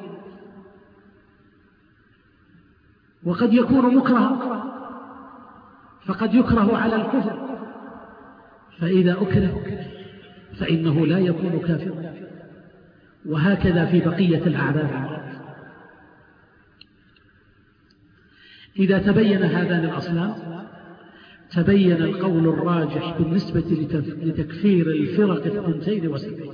وقد يكون مكرها فقد يكره على الكفر، فإذا أكره فإنه لا يكون كافرا. وهكذا في بقية الأعذار. إذا تبين هذان الأصلان تبين القول الراجح بالنسبة لتكفير الفرق الثنتين وسبعين،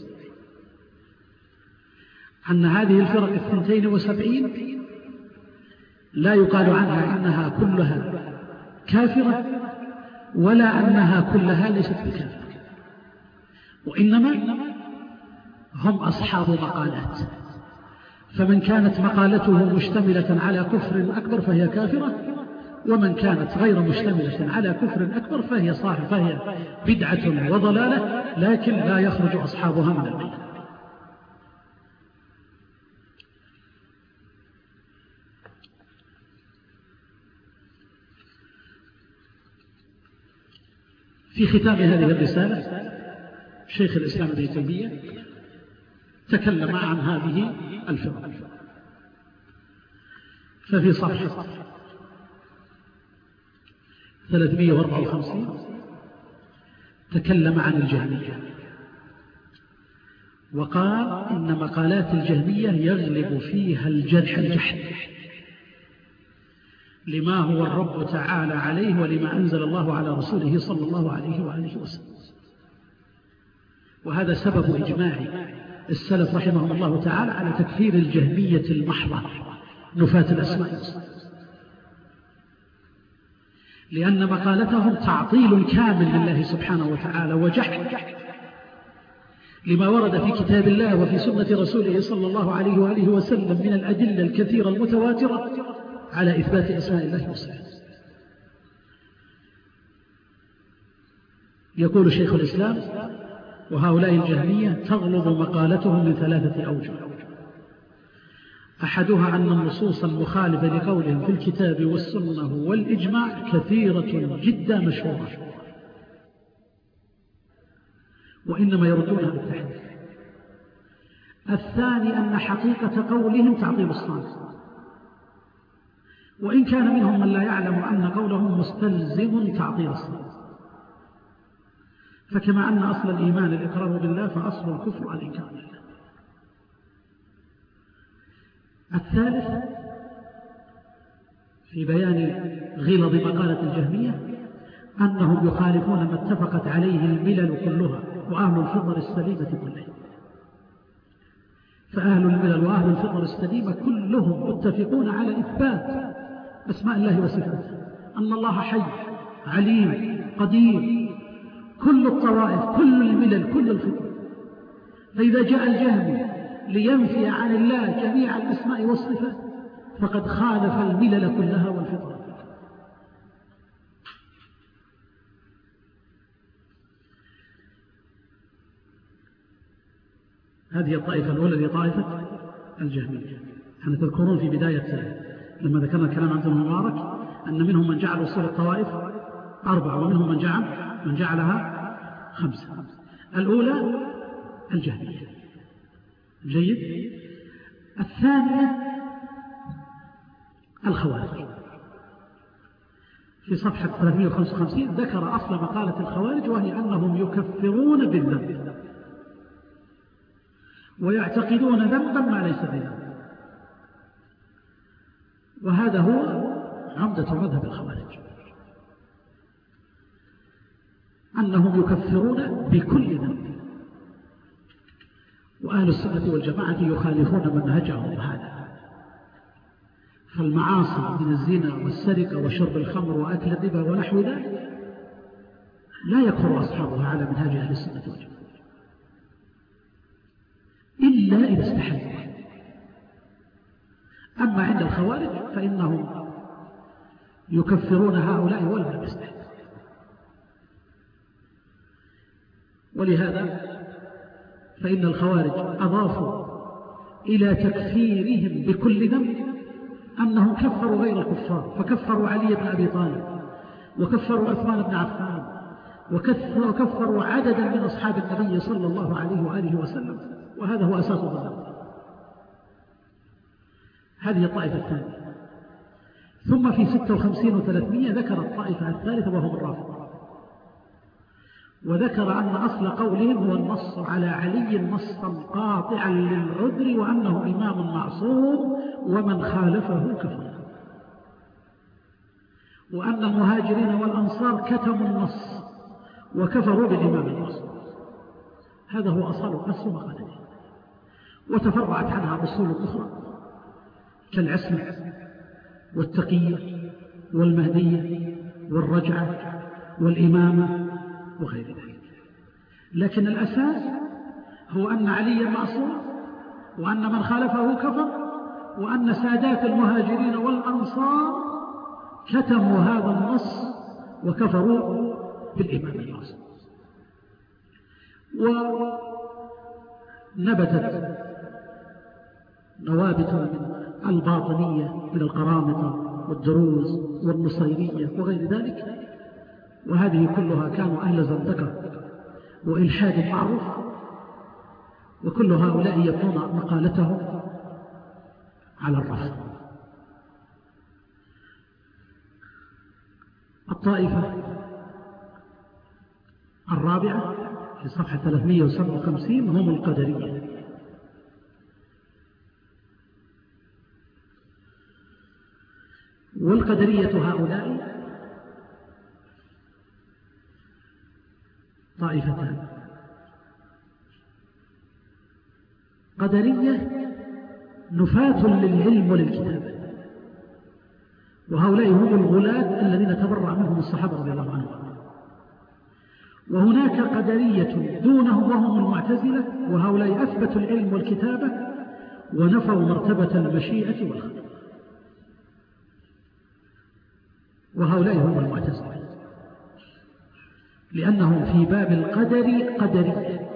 أن هذه الفرق الثنتين وسبعين لا يقال عنها إنها كلها كافرة ولا أنها كلها ليست بكافرة، وإنما هم أصحاب مقالات. فمن كانت مقالته مشتملة على كفر أكبر فهي كافرة، ومن كانت غير مشتملة على كفر أكبر فهي صاحب فهي بدعة وضلالة، لكن لا يخرج أصحابها من الملة. في ختام هذه الرسالة شيخ الإسلام ابن تيمية تكلم عن هذه الفرق، ففي صفحة ثلاثمئة وأربعة وخمسين تكلم عن الجهمية وقال: إن مقالات الجهمية يغلب فيها الجرح الجحد لما هو الرب تعالى عليه ولما أنزل الله على رسوله صلى الله عليه وآله وسلم. وهذا سبب إجماع السلف رحمهم الله تعالى على تكفير الجهمية المحضة نفاة الأسماء، لأن مقالتهم تعطيل كامل لله سبحانه وتعالى وجحد لما ورد في كتاب الله وفي سنة رسوله صلى الله عليه وآله وسلم من الأدلة الكثيرة المتواترة على إثبات أسماء الله وصفاته. يقول شيخ الإسلام: وهؤلاء الجهمية تغلظ مقالتهم من ثلاثة أوجه: أحدها أن النصوص المخالفة لقولهم في الكتاب والسنة والإجماع كثيرة جدا مشهورة، وإنما يردونها بالتحريف. الثاني أن حقيقة قولهم تعطيل الصانع، وإن كان منهم من لا يعلم أن قولهم مستلزم تعطيل الصانع. فكما أن أصل الإيمان الإقرار بالله، فأصل الكفر الإنكار بالله. الثالث في بيان غلظ مقالة الجهمية أنهم يخالفون ما اتفقت عليه الملل كلها وأهل الفطر السليمة كلهم. فأهل الملل وأهل الفطر السليمة كلهم متفقون على إثبات أسماء الله وصفاته، أن الله حي عليم قدير، كل الطوائف كل الملل كل الفطر. فإذا جاء الجهمي لينفي عن الله جميع الأسماء والصفات فقد خالف الملل كلها والفطر. هذه الطائفة الأولى لطائفة الجهمية. احنا تذكرون في بداية لما ذكرنا الكلام عن ابن المبارك أن منهم من جعل أصول الطوائف أربعة ومنهم من جعل من جعلها خمسة. الأولى الجهمية. جيد. الثانية الخوارج. في صفحة ثلاثمائة وخمسة وخمسين ذكر أصل مقالة الخوارج، وهي أنهم يكفرون بالذنب ويعتقدون ذنبا ما ليس بذنب. وهذا هو عمدة مذهب الخوارج، أنهم يكفرون بكل ذنب. وأهل السنة والجماعة يخالفون منهجهم هذا. فالمعاصي من الزنا والسرقة وشرب الخمر وأكل الربا ونحو ذلك لا يكفر أصحابها على منهج أهل السنة والجماعة إلا إذا استحلوا. أما عند الخوارج فإنهم يكفرون هؤلاء ولا لم يستحلوا. ولهذا فإن الخوارج أضافوا إلى تكفيرهم بكل ذنب أنهم كفروا غير الكفار، فكفروا علي بن أبي طالب وكفروا عثمان بن عفان وكفروا عددا من أصحاب النبي صلى الله عليه وآله وسلم، وهذا هو أساس الضلال. هذه الطائفة الثانية. ثم في ستة وخمسين وثلاثمائة ذكر الطائفة الثالثة وهم الرافضة، وذكر أن أصل قولهم هو النص على علي نصا قاطعا للعذر، وأنه إمام معصوم ومن خالفه كفر، وأن المهاجرين والأنصار كتموا النص وكفروا بالإمام المعصوم. هذا هو أصل أصل مقالته. وتفرعت عنها أصول أخرى كالعصمة والتقية والمهدية والرجعة والإمامة وغير ذلك. لكن الأساس هو أن عليا معصوم، وأن من خالفه كفر، وأن سادات المهاجرين والأنصار كتموا هذا النص وكفروا بالإمام المعصوم. ونبتت نوابت من الباطنية من القرامطة والدروز والنصيرية وغير ذلك، وهذه كلها كانوا أهل زندقة وإلحاد معروف، وكل هؤلاء يبنون مقالتهم على الرفض. الطائفة الرابعة في صفحة ثلاثمائة وسبعة وخمسين هم القدرية. والقدرية هؤلاء طائفتان: قدرية نفاة للعلم وللكتابة، وهؤلاء هم الغلاة الذين تبرع منهم الصحابة رضي الله عنهم. وهناك قدرية دونهم وهم المعتزلة، وهؤلاء أثبتوا العلم والكتابة ونفوا مرتبة المشيئة والخلق، وهؤلاء هم المعتزلة، لأنهم في باب القدر قدرية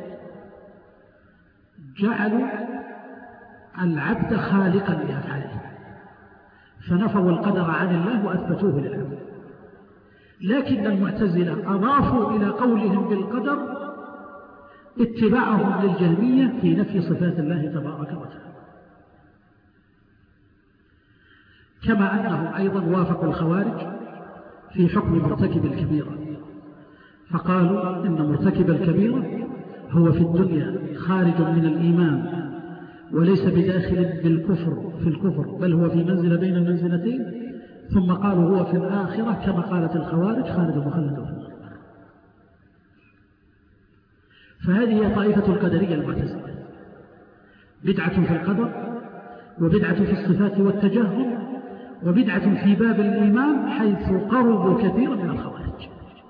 جعلوا العبد خالقا لأفعاله، فنفوا القدر عن الله وأثبتوه للعبد. لكن المعتزلة أضافوا إلى قولهم بالقدر اتباعهم للجهمية في نفي صفات الله تبارك وتعالى، كما أنهم أيضا وافقوا الخوارج في حكم مرتكب الكبيرة، فقالوا إن مرتكب الكبيرة هو في الدنيا خارج من الإيمان وليس بداخل بالكفر في الكفر، بل هو في منزلة بين المنزلتين، ثم قالوا هو في الآخرة كما قالت الخوارج خالد مخلد في النار. فهذه هي طائفة القدرية المعتزلة، بدعة في القدر، وبدعة في الصفات والتجهم، وبدعة في باب الإيمان حيث قربوا كثيرا من الخوارج.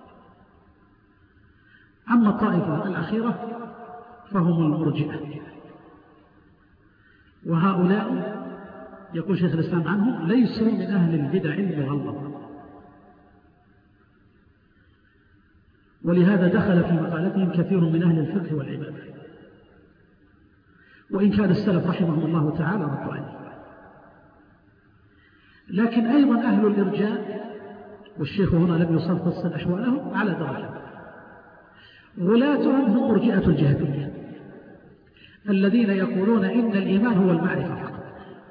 أما الطائفة الأخيرة فهم المرجئة، وهؤلاء يقول شيخ الإسلام عنهم ليسوا من أهل البدع المغلظة، ولهذا دخل في مقالتهم كثير من أهل الفقه والعبادة، وإن كان السلف رحمهم الله تعالى ردوا عليه. لكن أيضا أهل الإرجاء، والشيخ هنا لم يفصل أحوالهم على درجة، غلاتهم هم مرجئة الجهمية الذين يقولون إن الإيمان هو المعرفة فقط،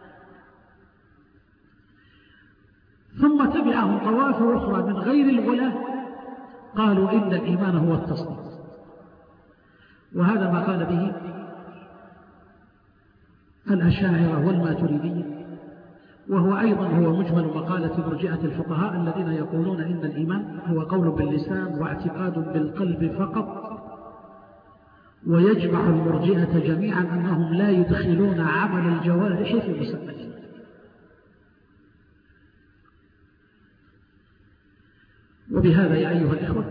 ثم تبعهم طوائف أخرى من غير الغلاة قالوا إن الإيمان هو التصديق، وهذا ما قال به الأشاعرة والماتريدية، وهو أيضا هو مجمل مقالة مرجئة الفقهاء الذين يقولون إن الإيمان هو قول باللسان واعتقاد بالقلب فقط، ويجمع المرجئة جميعا أنهم لا يدخلون عمل الجوارح في مسمى. وبهذا يا أيها الإخوة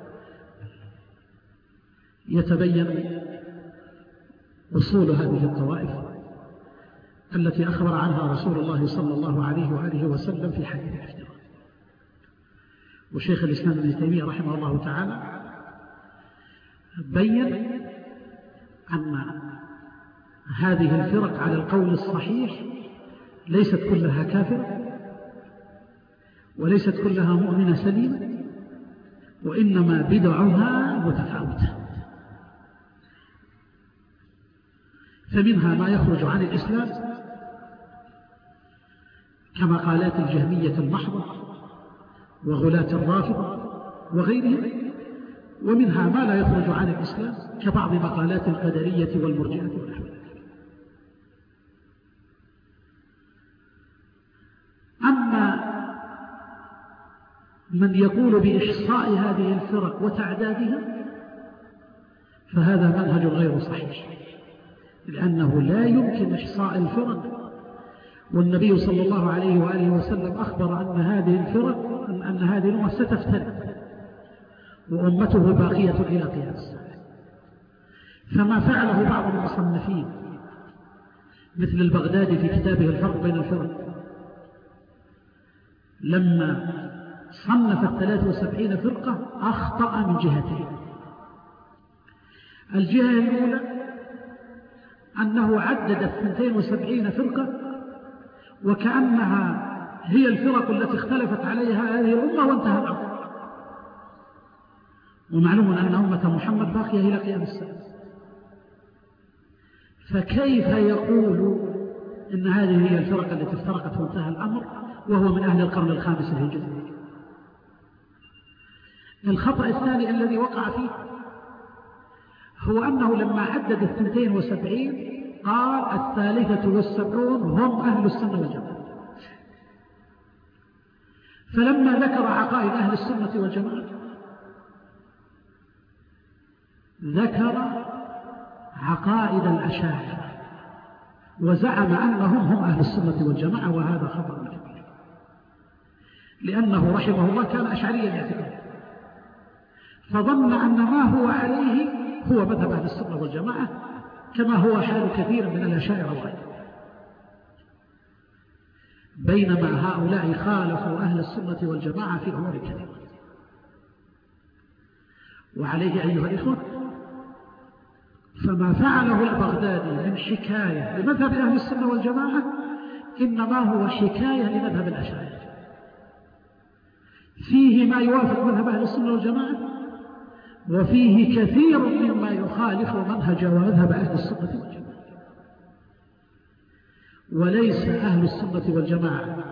يتبين أصول هذه الطوائف التي أخبر عنها رسول الله صلى الله عليه وآله وسلم في حديث الافتراء. وشيخ الإسلام ابن تيمية رحمه الله تعالى بين أن هذه الفرق على القول الصحيح ليست كلها كافرة وليست كلها مؤمنة سليمة، وإنما بدعها متفاوتة، فمنها ما يخرج عن الإسلام كما قالات الجهمية المحضة وغلاة الرافضة وغيرهم، ومنها ما لا يخرج عن الإسلام كبعض مقالات القدرية والمرجئة ونحو ذلك. أما من يقول بإحصاء هذه الفرق وتعدادها فهذا منهج غير صحيح، لأنه لا يمكن إحصاء الفرق، والنبي صلى الله عليه وآله وسلم أخبر أن هذه الفرق أن هذه الأمة ستفترق وأمته باقية إلى قيام الساعة. فما فعله بعض المصنفين مثل البغدادي في كتابه الفرق بين الفرق لما صنف الثلاث وسبعين فرقة أخطأ من جهتين. الجهة الأولى أنه عدد الثنتين وسبعين فرقة وكأنها هي الفرق التي اختلفت عليها هذه الأمة وانتهى الأمر، ومعلوم أن أمة محمد باقية إلى قيام الساعة، فكيف يقول إن هذه هي الفرق التي افترقت وانتهى الأمر وهو من أهل القرن الخامس الهجري؟ الخطأ الثاني الذي وقع فيه هو أنه لما عدد الثنتين وسبعين قال الثالثة والسبعون هم أهل السنة والجماعة، فلما ذكر عقائد أهل السنة والجماعة ذكر عقائد الأشاعرة وزعم أنهم هم أهل السنة والجماعة، وهذا خطأ كبير، لأنه رحمه الله كان أشعريا اعتقادا، فظن أن ما هو عليه هو مذهب أهل السنة والجماعة كما هو حال كثير من الأشاعرة وغيرهم، بينما هؤلاء خالفوا أهل السنة والجماعة في أمور كثيرة. وعليه أيها الإخوة فما فعله البغدادي من حكاية لمذهب أهل السنة والجماعة إنما هو حكاية لمذهب الأشاعرة، فيه ما يوافق مذهب أهل السنة والجماعة وفيه كثير مما يخالف منهج ومذهب أهل السنة والجماعة. وليس أهل السنة والجماعة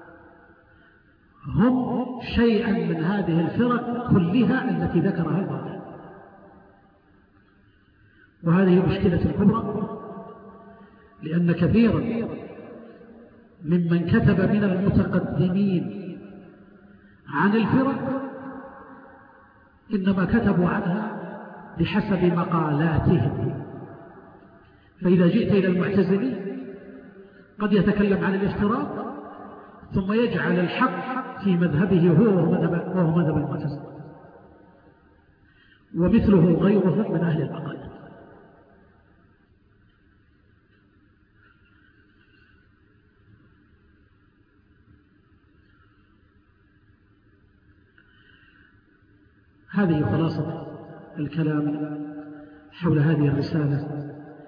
هم شيئا من هذه الفرق كلها التي ذكرها الباطل. وهذه مشكلة الكبرى، لأن كثيرا ممن كتب من المتقدمين عن الفرق إنما كتبوا عنها بحسب مقالاتهم. فإذا جئت إلى المعتزلي قد يتكلم عن الافتراض ثم يجعل الحق في مذهبه هو وهو مذهب, وهو مذهب المعتزلة، ومثله غيره من أهل المقالات. هذه خلاصة الكلام حول هذه الرسالة.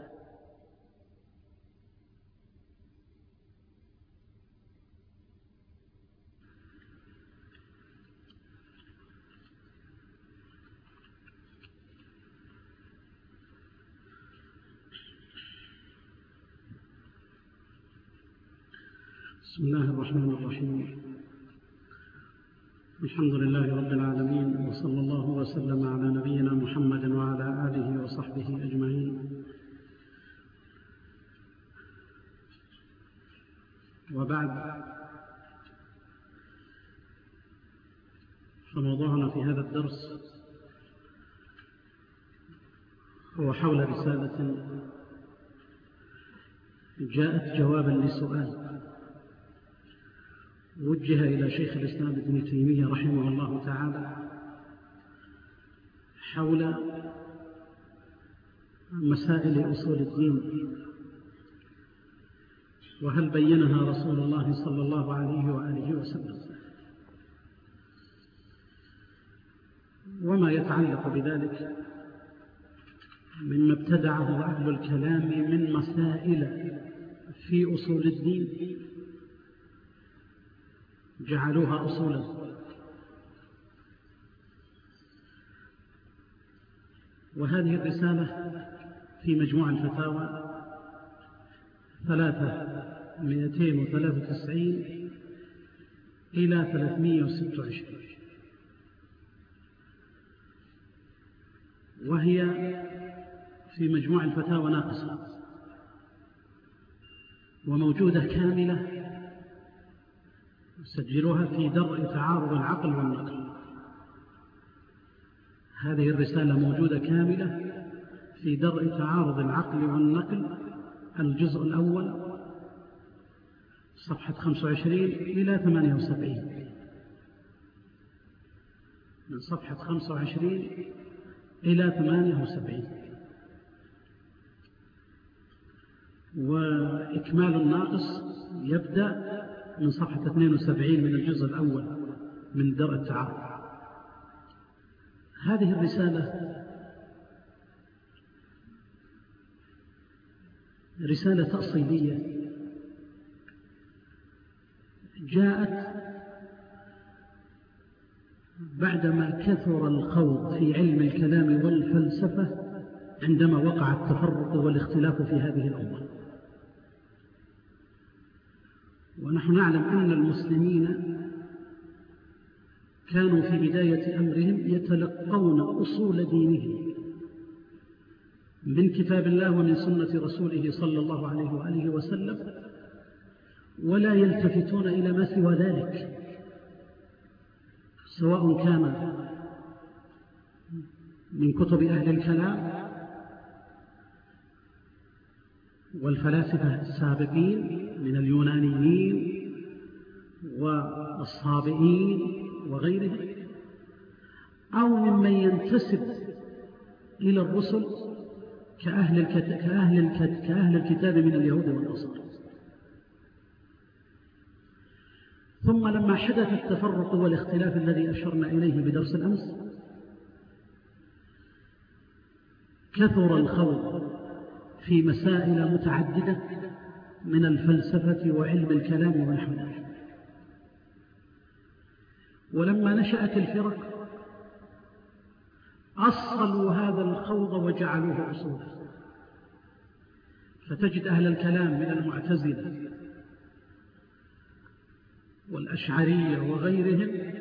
بسم الله الرحمن الرحيم. الحمد لله رب العالمين، وصلى الله وسلم على نبينا محمد وعلى آله وصحبه أجمعين. وبعد، فموضوعنا في هذا الدرس هو حول رسالة جاءت جوابا لسؤال وجه إلى شيخ الإسلام ابن تيمية رحمه الله تعالى حول مسائل أصول الدين، وهل بينها رسول الله صلى الله عليه وآله وسلم، وما يتعلق بذلك مما ابتدعه أهل الكلام من مسائل في أصول الدين جعلوها أصولا. وهذه الرسالة في مجموع الفتاوى ثلاثة مئتين وثلاثة وتسعين إلى ثلاثمئة وستة وعشرين، وهي في مجموع الفتاوى ناقصة، وموجودة كاملة سجلوها في درء تعارض العقل والنقل. هذه الرسالة موجودة كاملة في درء تعارض العقل والنقل، الجزء الأول صفحة خمسة وعشرين إلى ثمانية وسبعين، من صفحة خمسة وعشرين إلى ثمانية وسبعين. وإكمال الناقص يبدأ من صفحة اثنين وسبعين من الجزء الأول من درء التعارض. هذه الرسالة رسالة تأصيلية جاءت بعدما كثر الخوض في علم الكلام والفلسفة عندما وقع التفرق والاختلاف في هذه الأمة. ونحن نعلم أن المسلمين كانوا في بداية أمرهم يتلقون أصول دينهم من كتاب الله ومن سنة رسوله صلى الله عليه وآله وسلم، ولا يلتفتون إلى ما سوى ذلك، سواء كان من كتب أهل الكلام والفلاسفة السابقين من اليونانيين والصابئين وغيرهم، أو ممن ينتسب إلى الرسل كأهل الكتاب, كأهل الكتاب, كأهل الكتاب من اليهود والنصارى. ثم لما حدث التفرق والاختلاف الذي أشرنا إليه بدرس الأمس، كثر الخوض في مسائل متعددة من الفلسفة وعلم الكلام ونحو ذلك. ولما نشأت الفرق أصلوا هذا الخوض وجعلوه أصولا. فتجد أهل الكلام من المعتزلة والأشعرية وغيرهم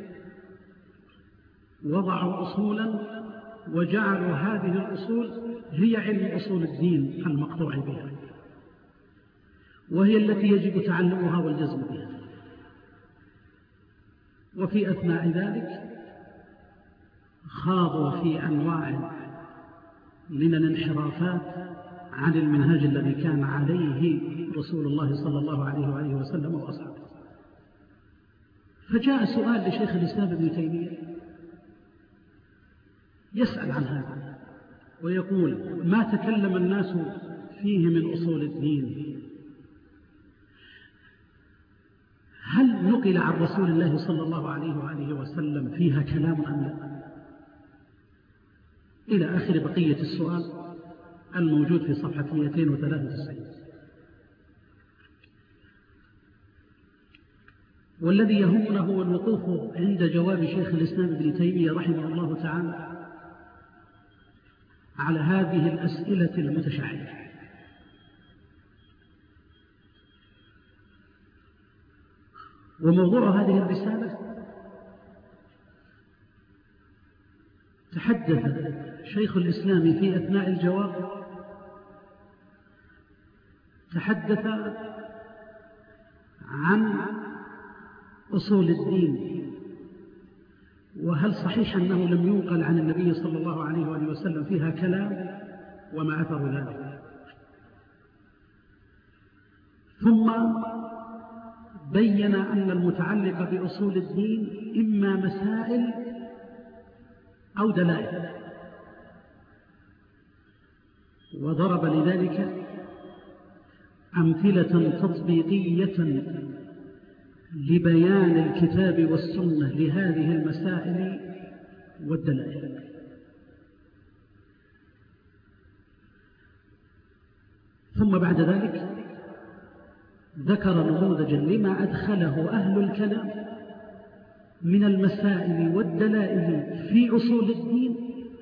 وضعوا أصولا وجعلوا هذه الأصول هي علم أصول الدين المقطوع بها، وهي التي يجب تعلمها والجزم بها. وفي أثناء ذلك خاضوا في أنواع من الانحرافات عن المنهاج الذي كان عليه رسول الله صلى الله عليه وآله وسلم وأصحابه. فجاء سؤال لشيخ الإسلام ابن تيمية يسأل عن هذا ويقول: ما تكلم الناس فيه من أصول الدين هل نقل عن رسول الله صلى الله عليه وآله وسلم فيها كلام أم لا؟ إلى آخر بقية السؤال الموجود في صفحة مئتين وثلاثة وتسعين. والذي يهمنا هو الوقوف عند جواب شيخ الإسلام ابن تيمية رحمه الله تعالى على هذه الأسئلة المتشعبة. وموضوع هذه الرسالة تحدث شيخ الإسلام في أثناء الجواب، تحدث عن أصول الدين، وهل صحيح أنه لم ينقل عن النبي صلى الله عليه وآله وسلم فيها كلام وما أثر ذلك. ثم بين أن المتعلق بأصول الدين إما مسائل أو دلائل، وضرب لذلك أمثلة تطبيقية لبيان الكتاب والسنة لهذه المسائل والدلائل. ثم بعد ذلك ذكر نموذجا لما أدخله أهل الكلام من المسائل والدلائل في أصول الدين،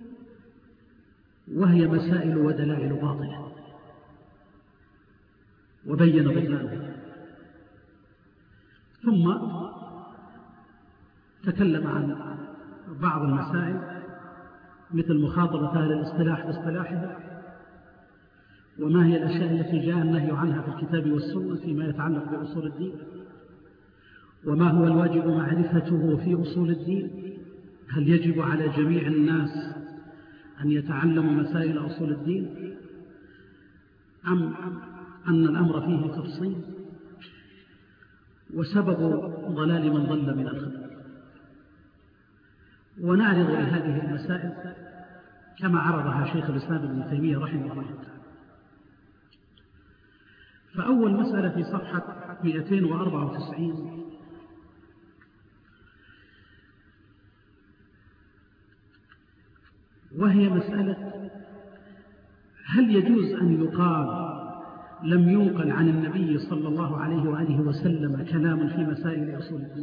وهي مسائل ودلائل باطلة، وبين بطلانها. ثم تكلم عن بعض المسائل مثل مخاطبة أهل الاصطلاح باصطلاحها، وما هي الأشياء التي جاء النهي عنها في الكتاب والسنة فيما يتعلق بأصول الدين، وما هو الواجب معرفته في أصول الدين، هل يجب على جميع الناس أن يتعلموا مسائل أصول الدين أم أن الأمر فيه تفصيل، وسبب ضلال من ضل من الخلق. ونعرض لهذه المسائل كما عرضها شيخ الإسلام ابن تيمية رحمه الله تعالى. فأول مسألة في صفحة مئتين وأربعة وتسعين وهي مسألة: هل يجوز أن يقال لم ينقل عن النبي صلى الله عليه وآله وسلم كلام في مسائل أصول الدين؟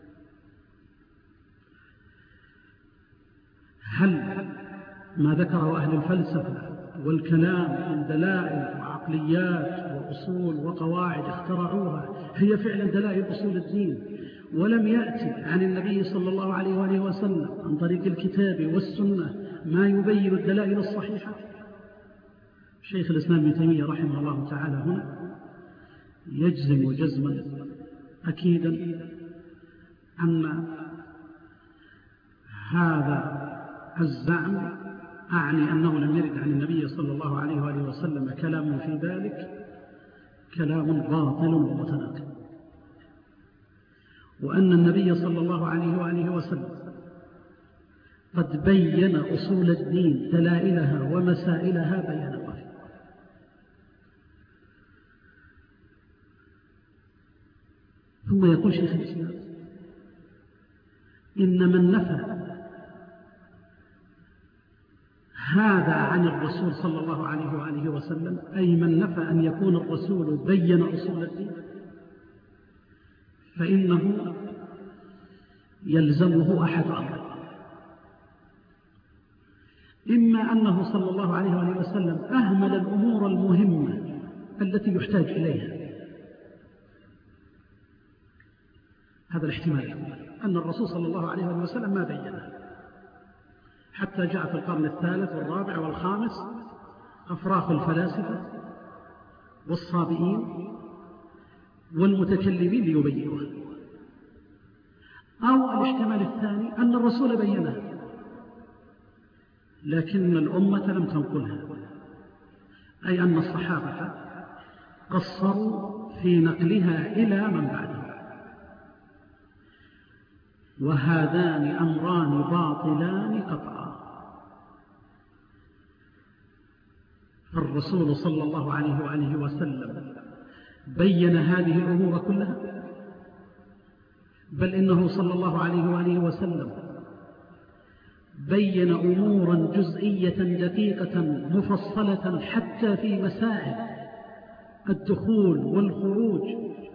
هل ما ذكره أهل الفلسفة والكلام من دلائل وعقليات وأصول وقواعد اخترعوها هي فعلا دلائل أصول الدين، ولم يأتي عن النبي صلى الله عليه وآله وسلم عن طريق الكتاب والسنة ما يبين الدلائل الصحيحة؟ شيخ الإسلام ابن تيمية رحمه الله تعالى هنا يجزم جزما أكيدا أن هذا الزعم، أعني أنه لم يرد عن النبي صلى الله عليه وآله وسلم كلام في ذلك، كلام باطل ومتناقض، وأن النبي صلى الله عليه وآله وسلم قد بين أصول الدين دلائلها ومسائلها بيانا وافيا. ثم يقول شيخ الإسلام: إن من نفى هذا عن الرسول صلى الله عليه وآله وسلم، أي من نفى أن يكون الرسول بين أصول الدين، فإنه يلزمه أحد أمرين: إما أنه صلى الله عليه وآله وسلم أهمل الأمور المهمة التي يحتاج إليها، هذا الاحتمال، أن الرسول صلى الله عليه وآله وسلم ما بينه حتى جاء في القرن الثالث والرابع والخامس أفراخ الفلاسفة والصابئين والمتكلمين ليبينوه. أو الاحتمال الثاني أن الرسول بينه لكن الأمة لم تنقلها، أي أن الصحابة قصروا في نقلها إلى من بعدهم، وهذان أمران باطلان قطعا. الرسول صلى الله عليه وآله وسلم بين هذه الأمور كلها، بل إنه صلى الله عليه وآله وسلم بين أمورا جزئية دقيقة مفصلة حتى في مسائل الدخول والخروج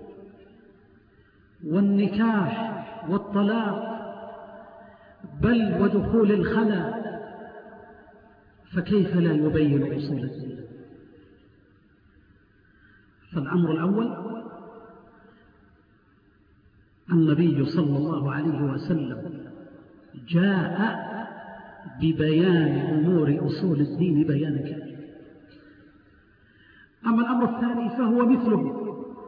والنكاح والطلاق، بل ودخول الخلاء، فكيف لا يبين أصول الدين؟ فالأمر الأول النبي صلى الله عليه وسلم جاء ببيان أمور أصول الدين بيانا كاملا. أما الأمر الثاني فهو مثله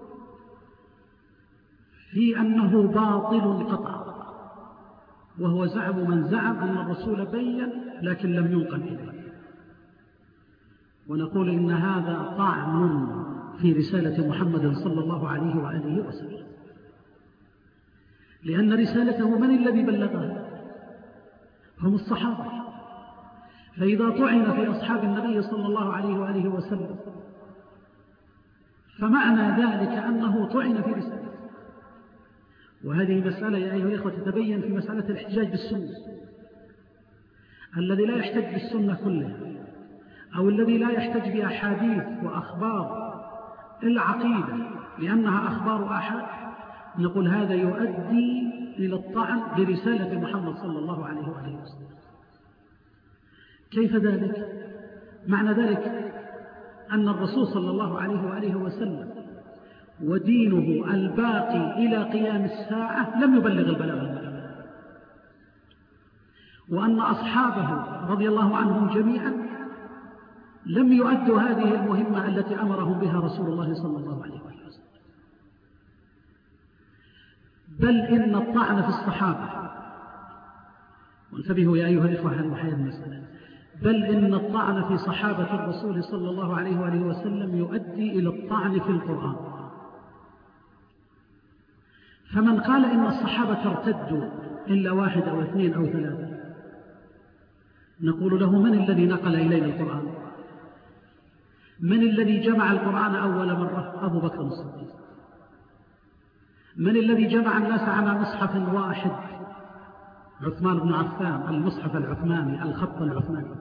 في أنه باطل قطعا، وهو زعم من زعم أن الرسول بين لكن لم ينقل إليه، ونقول إن هذا طعن في رسالة محمد صلى الله عليه وآله وسلم، لأن رسالته من الذي بلغها؟ هم الصحابة. فإذا طعن في أصحاب النبي صلى الله عليه وآله وسلم فمعنى ذلك أنه طعن في رسالته. وهذه مسألة يا أيها الإخوة تتبين في مسألة الاحتجاج بالسنة. الذي لا يحتج بالسنة كلها أو الذي لا يحتج بأحاديث وأخبار العقيدة لأنها أخبار أحد، نقول هذا يؤدي إلى الطعن برسالة محمد صلى الله عليه وآله وسلم. كيف ذلك؟ معنى ذلك أن الرسول صلى الله عليه وآله وسلم ودينه الباقي إلى قيام الساعة لم يبلغ البلاغ المبين، وأن أصحابه رضي الله عنهم جميعا لم يؤدوا هذه المهمة التي أمرهم بها رسول الله صلى الله عليه وسلم. بل إن الطعن في الصحابة، وانتبهوا يا أيها الإخوة هذه المسألة، بل إن الطعن في صحابة الرسول صلى الله عليه وآله وسلم يؤدي إلى الطعن في القرآن. فمن قال إن الصحابة ارتدوا إلا واحد أو اثنين أو ثلاثة، نقول له من الذي نقل إلينا القرآن؟ من الذي جمع القرآن أول مرة؟ أبو بكر الصديق. من الذي جمع الناس على مصحف واحد؟ عثمان بن عفان، المصحف العثماني، الخط العثماني.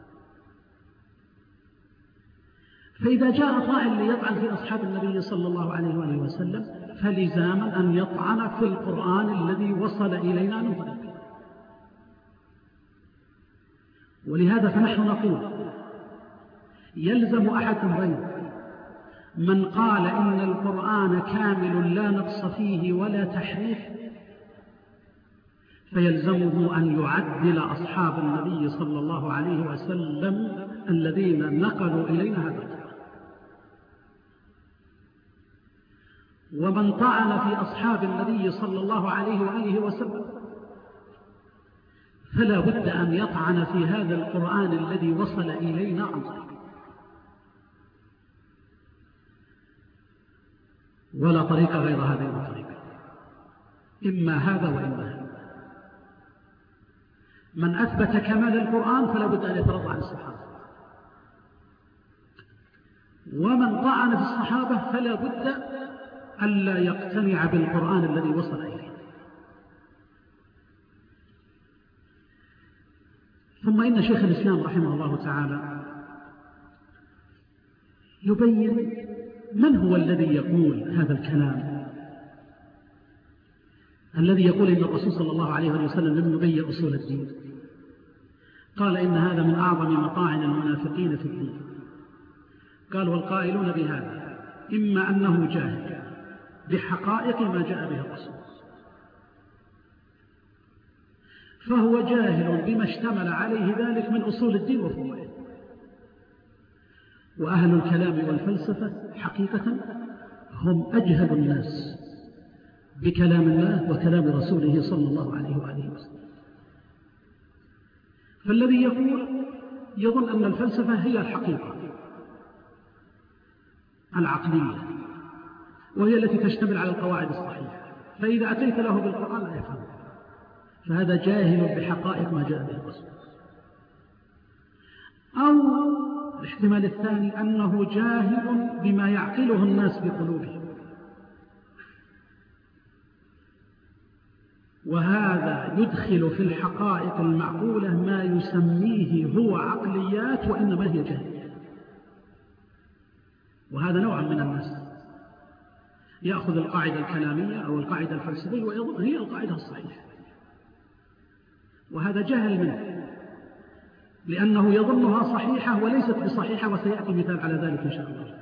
فإذا جاء طائل ليطعن في أصحاب النبي صلى الله عليه وآله وسلم فلزاما أن يطعن في القرآن الذي وصل إلينا من طريقه. ولهذا فنحن نقول يلزم أحد أمرين: من قال إن القرآن كامل لا نقص فيه ولا تحريف فيلزمه أن يعدل أصحاب النبي صلى الله عليه وسلم الذين نقلوا إلينا هذا القرآن. ومن طعن في أصحاب النبي صلى الله عليه وآله وسلم فلا بد أن يطعن في هذا القرآن الذي وصل إلينا عن طريقه، ولا طريق غير هذه الطريقة، إما هذا وإما هذا. من أثبت كمال القرآن فلا بد أن يترضى عن الصحابة، ومن طعن في الصحابة فلا بد ألا يقتنع بالقرآن الذي وصل إليه. ثم إن شيخ الإسلام رحمه الله تعالى يبين من هو الذي يقول هذا الكلام، الذي يقول إن الرسول صلى الله عليه وسلم لم يبين أصول الدين. قال إن هذا من أعظم مطاعن المنافقين في الدين. قال والقائلون بهذا إما أنه جاهل بحقائق ما جاء به الرسول، فهو جاهل بما اشتمل عليه ذلك من أصول الدين وفروعه. وأهل الكلام والفلسفة حقيقة هم أجهل الناس بكلام الله وكلام رسوله صلى الله عليه وآله وسلم. فالذي يقول يظن أن الفلسفة هي الحقيقة العقلية، وهي التي تشتمل على القواعد الصحيحة، فإذا أتيت له بالقرآن لا يفهم، فهذا جاهل بحقائق ما جاء به الرسول. أو الاحتمال الثاني أنه جاهل بما يعقله الناس بقلوبهم، وهذا يدخل في الحقائق المعقولة ما يسميه هو عقليات وإنما هي جاهلية. وهذا نوع من الناس يأخذ القاعدة الكلامية أو القاعدة الفلسفية ويظن هي القاعدة الصحيحة، وهذا جهل منه لأنه يظنها صحيحة وليست بصحيحة، وسيأتي مثال على ذلك إن شاء الله.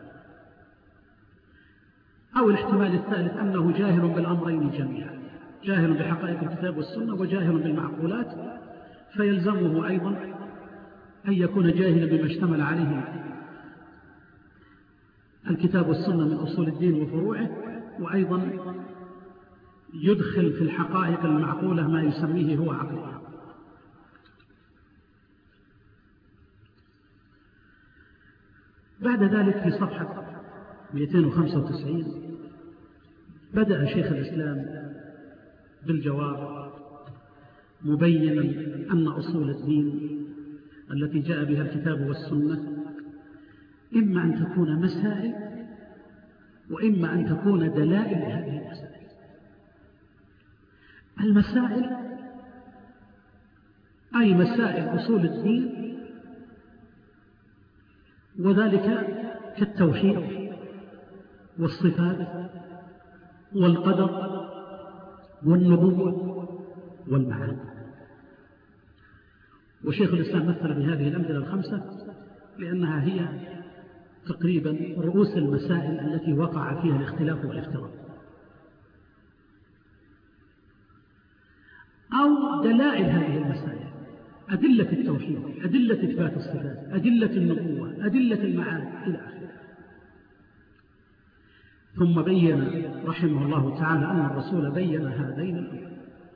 أو الاحتمال الثالث أنه جاهل بالأمرين جميعا، جاهل بحقائق الكتاب والسنة وجاهل بالمعقولات، فيلزمه أيضا أن يكون جاهلا بما اشتمل عليه الكتاب والسنة من أصول الدين وفروعه، وأيضا يدخل في الحقائق المعقولة ما يسميه هو عقلية. بعد ذلك في صفحة مئتين وخمسة وتسعين بدأ شيخ الإسلام بالجواب مبينا أن أصول الدين التي جاء بها الكتاب والسنة إما أن تكون مسائل وإما أن تكون دلائل لهذه المسائل. المسائل أي مسائل أصول الدين، وذلك كالتوحيد والصفات والقدر والنبوة والمعاد. وشيخ الإسلام مثل بهذه الأمثلة الخمسة لأنها هي تقريبا رؤوس المسائل التي وقع فيها الاختلاف والافتراق. أو دلائل هذه المسائل، أدلة التوحيد، أدلة إثبات الصفات، أدلة النبوة، أدلة المعاد إلى آخره. ثم بين رحمه الله تعالى أن الرسول بين هذين الأمرين.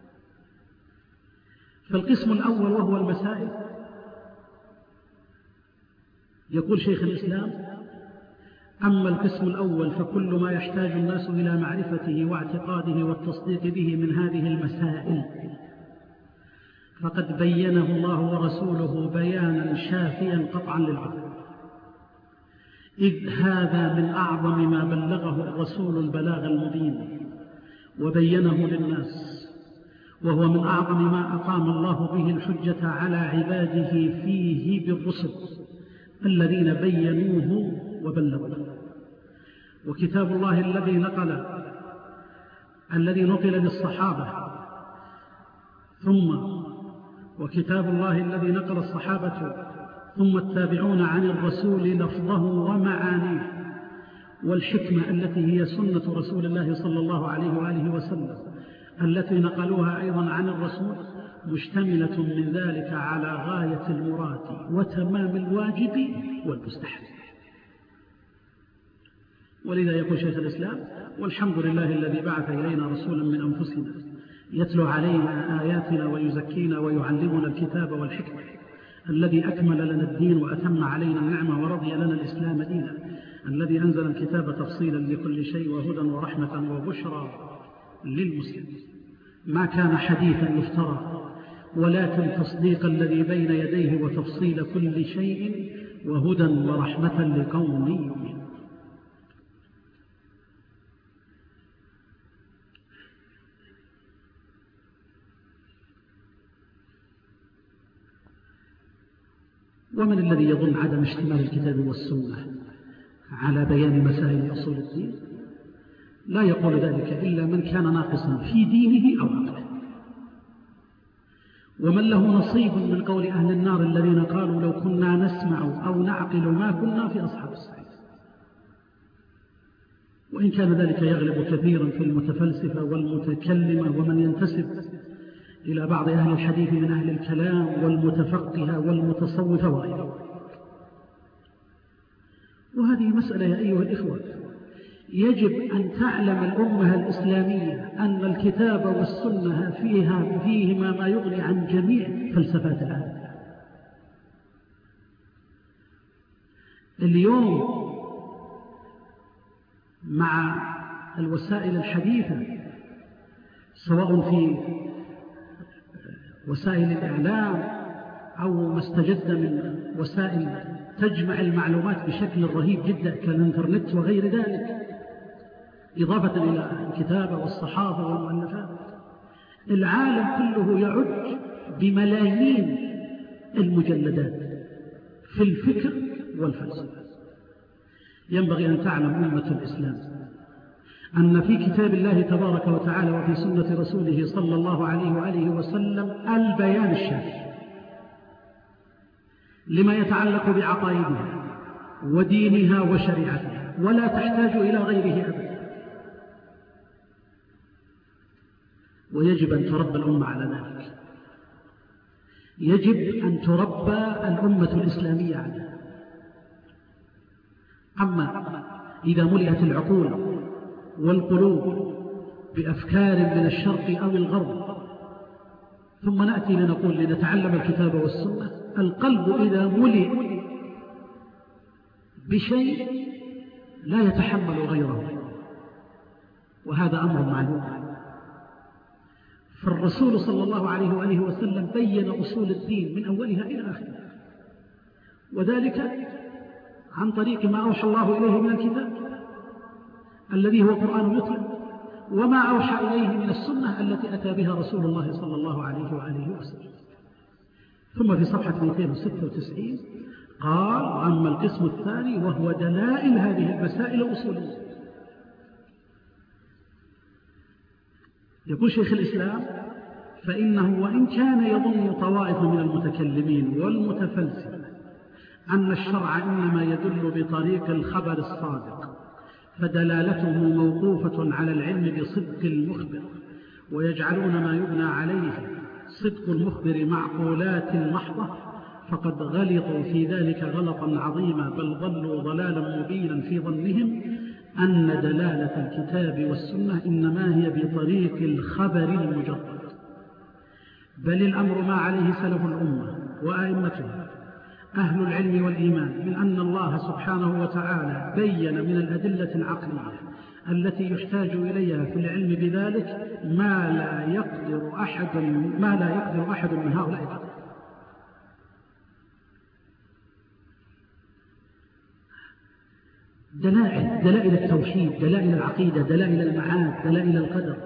فالقسم الأول وهو المسائل، يقول شيخ الإسلام: أما القسم الأول فكل ما يحتاج الناس إلى معرفته واعتقاده والتصديق به من هذه المسائل فقد بينه الله ورسوله بيانا شافيا قطعا للعقول، إذ هذا من أعظم ما بلغه الرسول البلاغ المبين وبينه للناس، وهو من أعظم ما أقام الله به الحجة على عباده فيه بالرسل الذين بينوه وبلغوه. وكتاب الله الذي نقل الذي نقل للصحابة ثم وكتاب الله الذي نقل الصحابة ثم التابعون عن الرسول لفظه ومعانيه، والحكمة التي هي سنة رسول الله صلى الله عليه وآله وسلم التي نقلوها أيضا عن الرسول، مشتملة من ذلك على غاية المراد وتمام الواجب والمستحب. ولذا يقول شيخ الإسلام: والحمد لله الذي بعث إلينا رسولا من أنفسنا يتلو علينا آياتنا ويزكينا ويعلمنا الكتاب والحكمة، الذي أكمل لنا الدين وأتم علينا النعمة ورضي لنا الإسلام دينا، الذي أنزل الكتاب تفصيلا لكل شيء وهدى ورحمة وبشرى للمسلمين، ما كان حديثا يفترى ولكن تصديق الذي بين يديه وتفصيل كل شيء وهدى ورحمة لقوم يؤمنون. ومن الذي يظن عدم اشتمال الكتاب والسنة على بيان مسائل أصول الدين؟ لا يقول ذلك إلا من كان ناقصا في دينه أو عقله. ومن له نصيب من قول أهل النار الذين قالوا لو كنا نسمع أو نعقل ما كنا في أصحاب السعير. وإن كان ذلك يغلب كثيرا في المتفلسفة والمتكلمة ومن ينتسب إلى بعض أهل الحديث من أهل الكلام والمتفقهة والمتصوفة وغيرهم. وهذه مسألة يا أيها الإخوة يجب أن تعلم الأمة الإسلامية أن الكتاب والسنة فيها فيهما ما يغني عن جميع فلسفات العالم. اليوم مع الوسائل الحديثة سواء في وسائل الإعلام أو ما استجد من وسائل تجمع المعلومات بشكل رهيب جدا كالإنترنت وغير ذلك، إضافة إلى الكتابة والصحافة والمؤلفات، العالم كله يعج بملايين المجلدات في الفكر والفلسفة. ينبغي أن تعلم أمة الإسلام أن في كتاب الله تبارك وتعالى وفي سنة رسوله صلى الله عليه وآله وسلم البيان الشافي لما يتعلق بعقائدها ودينها وشريعتها، ولا تحتاج إلى غيره أبدا. ويجب أن تربى الأمة على ذلك، يجب أن تربى الأمة الإسلامية على ذلك. أما إذا ملئت العقول والقلوب بأفكار من الشرق أو الغرب ثم نأتي لنقول لنتعلم الكتاب والسنة، القلب إذا ملئ بشيء لا يتحمل غيره، وهذا أمر معلوم. فالرسول صلى الله عليه وآله وسلم بين أصول الدين من أولها إلى آخرها، وذلك عن طريق ما أوحى الله إليه من الكتاب الذي هو قرآن يتلى، وما أوحى إليه من السنة التي أتى بها رسول الله صلى الله عليه وآله وسلم. ثم في صفحة مئتين وستة وتسعين قال: وأما القسم الثاني وهو دلائل هذه المسائل الأصولية. يقول شيخ الإسلام: فإنه وإن كان يظن طوائف من المتكلمين والمتفلسفة أن الشرع إنما يدل بطريق الخبر الصادق فدلالته موقوفة على العلم بصدق المخبر، ويجعلون ما يبنى عليه صدق المخبر معقولات محضة، فقد غلطوا في ذلك غلطا عظيما، بل ضلوا ضلالا مبينا في ظنهم أن دلالة الكتاب والسنة إنما هي بطريق الخبر المجرد، بل الأمر ما عليه سلف الأمة وآئمتها أهل العلم والإيمان من أن الله سبحانه وتعالى بين من الأدلة العقلية التي يحتاج إليها في العلم بذلك ما لا يقدر أحد ما لا يقدر أحد من هؤلاء. دلائل دلائل التوحيد، دلائل العقيدة، دلائل المعاد، دلائل القدر،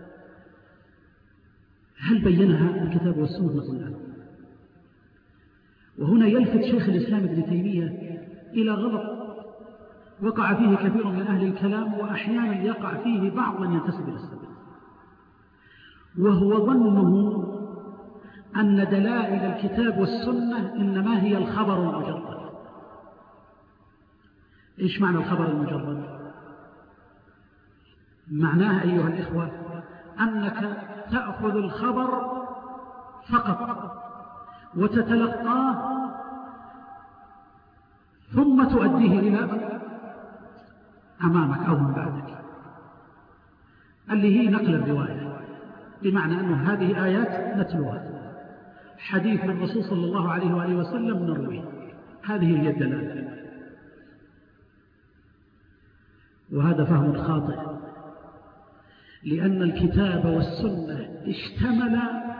هل بينها الكتاب والسنة كلها؟ وهنا يلفت شيخ الإسلام ابن تيمية إلى غلط وقع فيه كثير من أهل الكلام، وأحيانا يقع فيه بعض من ينتسب إلى السنة، وهو ظنه أن دلائل الكتاب والسنة إنما هي الخبر المجرد. إيش معنى الخبر المجرد؟ معناها أيها الإخوة أنك تأخذ الخبر فقط وتتلقاه ثم تؤديه إلى أمامك أو من بعدك، اللي هي نقل الرواية، بمعنى أنه هذه آيات نتلوها، حديث الرسول صلى الله عليه وآله وسلم نرويه، هذه هي الدلالة. وهذا فهم خاطئ، لأن الكتاب والسنة اشتمل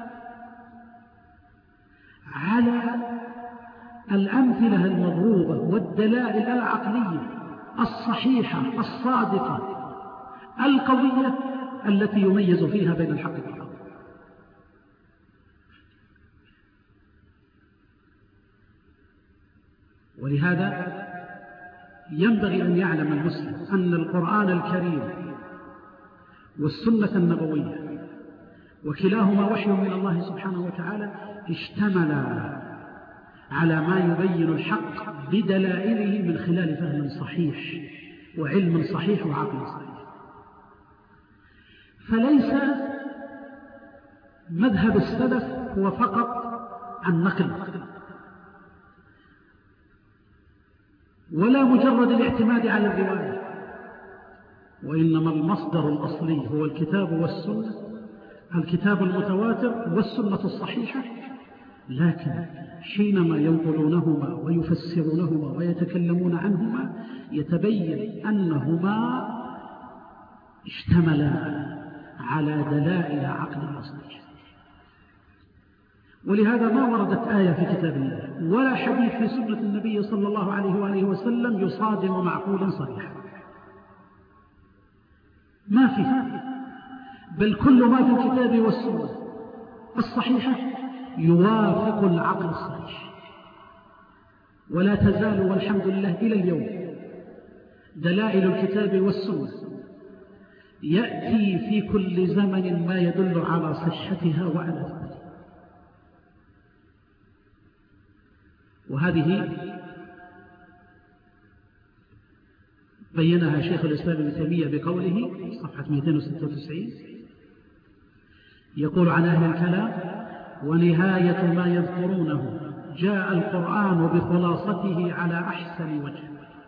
على الأمثلة المضروبة والدلائل العقلية الصحيحة الصادقة القوية التي يميز فيها بين الحق والباطل. ولهذا ينبغي أن يعلم المسلم أن القرآن الكريم والسنة النبوية وكلاهما وحي من الله سبحانه وتعالى اشتمل على ما يبين الحق بدلائله من خلال فهم صحيح وعلم صحيح وعقل صحيح. فليس مذهب السلف هو فقط عن نقل، ولا مجرد الاعتماد على الرواية، وإنما المصدر الأصلي هو الكتاب والسنة، الكتاب المتواتر والسنة الصحيحة. لكن حينما ينقلونهما ويفسرونهما ويتكلمون عنهما يتبين أنهما اشتملا على دلائل عقل أصلي. ولهذا ما وردت آية في كتاب الله ولا حديث في سنة النبي صلى الله عليه وآله وسلم يصادم معقولا صريحا، ما فيه، بل كل ما في الكتاب والسنة الصحيحة يوافق العقل الصحيح. ولا تزال والحمد لله إلى اليوم دلائل الكتاب والسنة يأتي في كل زمن ما يدل على صحتها وعلى ذلك. وهذه بينها شيخ الإسلام ابن تيمية بقوله صفحة مئتين وستة وتسعين، يقول عن أهل الكلام: ونهاية ما يذكرونه جاء القرآن بخلاصته على أحسن وجه،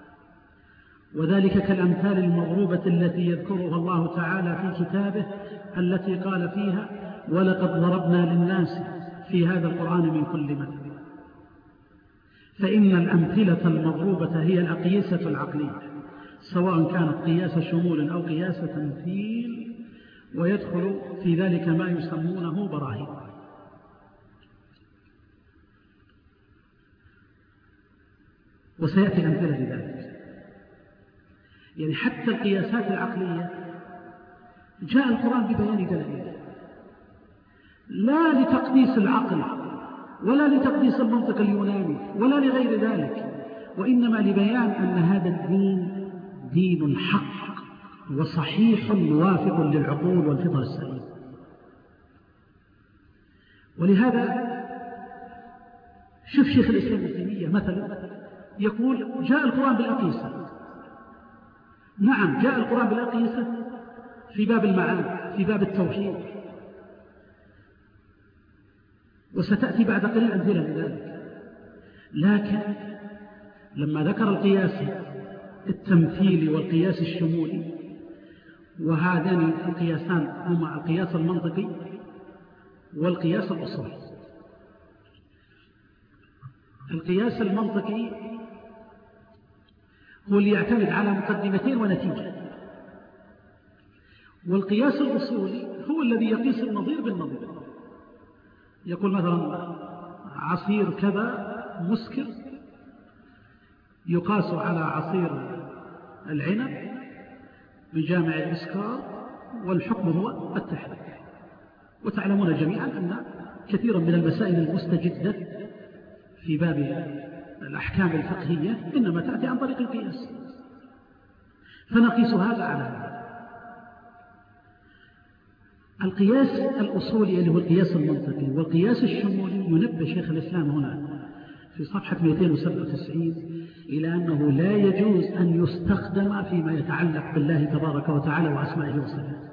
وذلك كالأمثال المضروبة التي يذكرها الله تعالى في كتابه التي قال فيها: ولقد ضربنا للناس في هذا القرآن من كل مثل. فإن الأمثلة المضروبة هي الأقيسة العقلية، سواء كانت قياس شمول أو قياس تمثيل، ويدخل في ذلك ما يسمونه براهين. وسيأتي أمثلة لذلك. يعني حتى القياسات العقلية جاء القرآن ببيان دلائله، لا لتقديس العقل ولا لتقديس المنطق اليوناني ولا لغير ذلك، وإنما لبيان أن هذا الدين دين حق وصحيح موافق للعقول والفطر السليم. ولهذا شوف شيخ الإسلام ابن تيمية مثلا يقول: جاء القرآن بالأقيسة. نعم، جاء القرآن بالأقيسة في باب المعاد، في باب التوحيد، وستأتي بعد قليل أمثلة لذلك. لكن لما ذكر القياس التمثيلي والقياس الشمولي، وهذان القياسان هما القياس المنطقي والقياس الأصولي. القياس المنطقي هو اللي يعتمد على مقدمتين ونتيجة، والقياس الأصولي هو الذي يقيس النظير بالنظير. يقول مثلا عصير كذا مسكر يقاس على عصير العنب بجامع الإسكار، والحكم هو التحريم. وتعلمون جميعا أن كثيرا من المسائل المستجدة في باب الأحكام الفقهية إنما تأتي عن طريق القياس، فنقيس هذا على هذا. القياس الأصولي اللي هو القياس المنطقي والقياس الشمولي، ينبه شيخ الإسلام هنا في صفحة مئتين وسبعة وتسعين إلى أنه لا يجوز أن يستخدم فيما يتعلق بالله تبارك وتعالى وأسمائه وصفاته.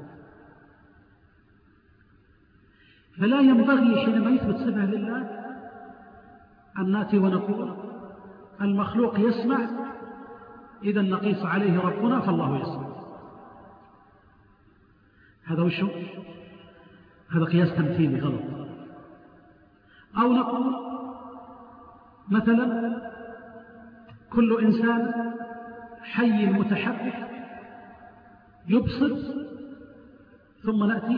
فلا ينبغي حينما يثبت صفة لله أن نأتي ونقول المخلوق يسمع إذا نقيس عليه ربنا فالله يسمع. هذا وشو؟ هذا قياس تمثيلي غلط. أو نقول مثلا كل إنسان حي متحرك يبصر، ثم نأتي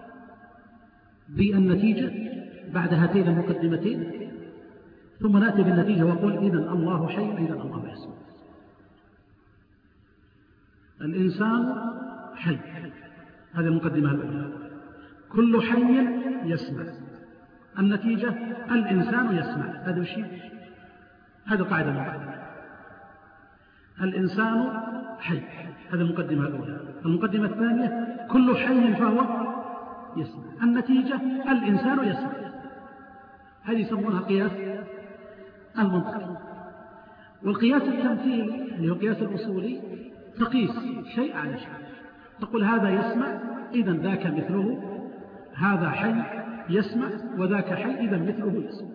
بالنتيجة بعد هاتين المقدمتين، ثم نأتي بالنتيجة وقل إذن الله حي إذن الله يسمع. الإنسان حي، هذه المقدمة الأولى. كل حي يسمع، النتيجة الإنسان يسمع. هذا الشيء، هذا قاعدة معينة. الإنسان حي، هذه المقدمة الأولى. المقدمة الثانية كل حي فهو يسمع. النتيجة الإنسان يسمع. هذه يسمونها قياس المنطق. والقياس التمثيلي اللي هو قياس الأصولي تقيس شيء على شيء، تقول هذا يسمع إذن ذاك مثله، هذا حي يسمع وذاك حي إذن مثله يسمع.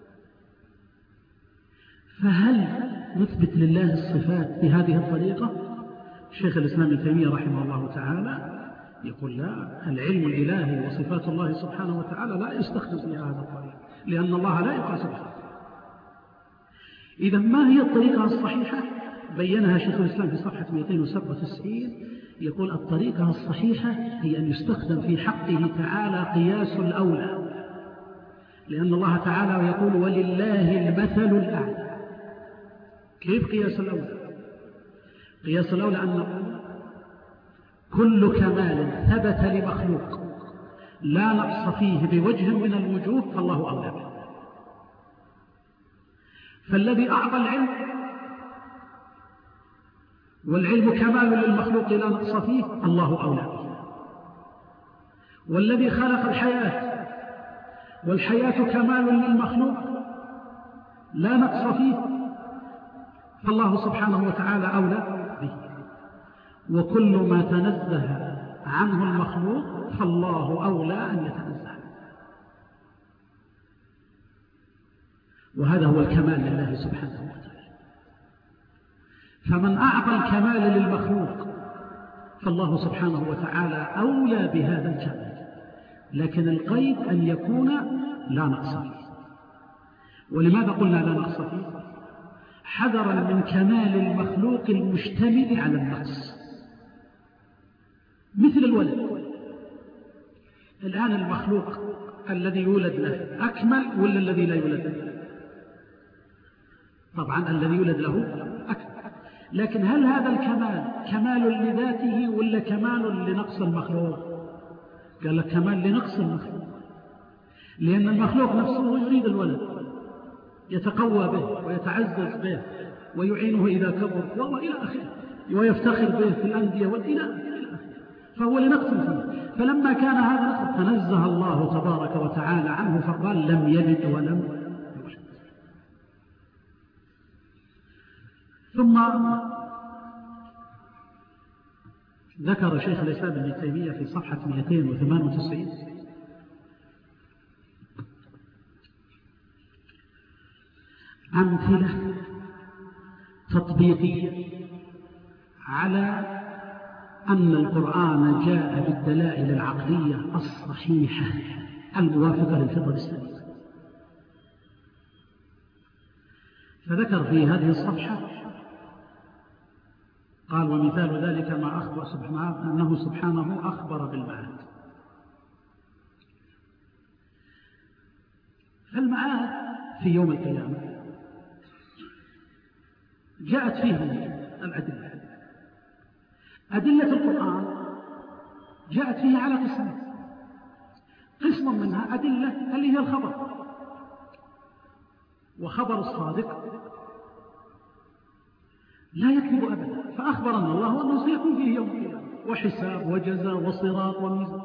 فهل نثبت لله الصفات بهذه الطريقة؟ شيخ الإسلام ابن تيمية رحمه الله تعالى يقول لا، العلم الإلهي وصفات الله سبحانه وتعالى لا يستخدم في هذا الطريق، لأن الله لا يقاس به. إذا ما هي الطريقة الصحيحة؟ بينها شيخ الإسلام في صفحة مئتين وسبعة وتسعين، يقول الطريقة الصحيحة هي أن يستخدم في حقه تعالى قياس الأولى، لأن الله تعالى يقول ولله المثل الأعلى. كيف قياس الأولى؟ قياس الأولى أن نقول كل كمال ثبت لمخلوق لا نقص فيه بوجه من الوجوه فالله أولى به. فالذي أعطى العلم، والعلم كمال للمخلوق لا نقص فيه، الله أولى به. والذي خلق الحياة، والحياة كمال للمخلوق لا نقص فيه، فالله سبحانه وتعالى أولى به. وكل ما تنزه عنه المخلوق فالله أولى أن يتنزه. وهذا هو الكمال لله سبحانه وتعالى. فمن أعطى الكمال للمخلوق فالله سبحانه وتعالى أولى بهذا الكمال، لكن القيد أن يكون لا نقص فيه. ولماذا قلنا لا نقص فيه؟ حذرا من كمال المخلوق المشتمل على النقص، مثل الولد. الآن المخلوق الذي يولد له أكمل ولا الذي لا يولد له؟ طبعا الذي يولد له أكمل، لكن هل هذا الكمال كمال لذاته ولا كمال لنقص المخلوق؟ قال لك كمال لنقص المخلوق، لأن المخلوق نفسه يريد الولد، يتقوى به ويتعزز به ويعينه إذا كبر وإلى آخره، ويفتخر به في الأندية وإلى آخره، فهو لنقص فيه. فلما كان هذا نقص تنزه الله تبارك وتعالى عنه فقال لم يلد ولم يولد. ثم ذكر شيخ الإسلام ابن تيمية في صفحة مئتين وثمانية وتسعين أمثلة تطبيقية على أن القرآن جاء بالدلائل العقلية الصحيحة الموافقة للفطرة السليمة. فذكر في هذه الصفحة قال ومثال ذلك ما أخبر سبحانه أنه سبحانه أخبر بالمعاد. فالمعاد في يوم القيامة جاءت فيه الأدلة. أدلة القرآن جاءت فيه على قسم، قسم منها أدلة اللي هي الخبر، وخبر الصادق لا يكذب أبدا، فأخبرنا الله أنه سيكون فيه يوم القيامة وحساب وجزاء وصراط وميزان.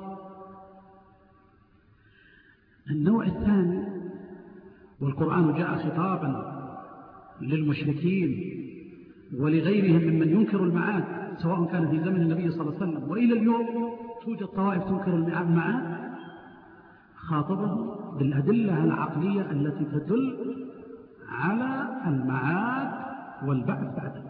النوع الثاني، والقرآن جاء خطابا للمشركين ولغيرهم ممن ينكر المعاد، سواء كان في زمن النبي صلى الله عليه وسلم وإلى اليوم توجد طوائف تنكر المعاد، خاطبه بالأدلة العقلية التي تدل على المعاد والبعث بعد الموت.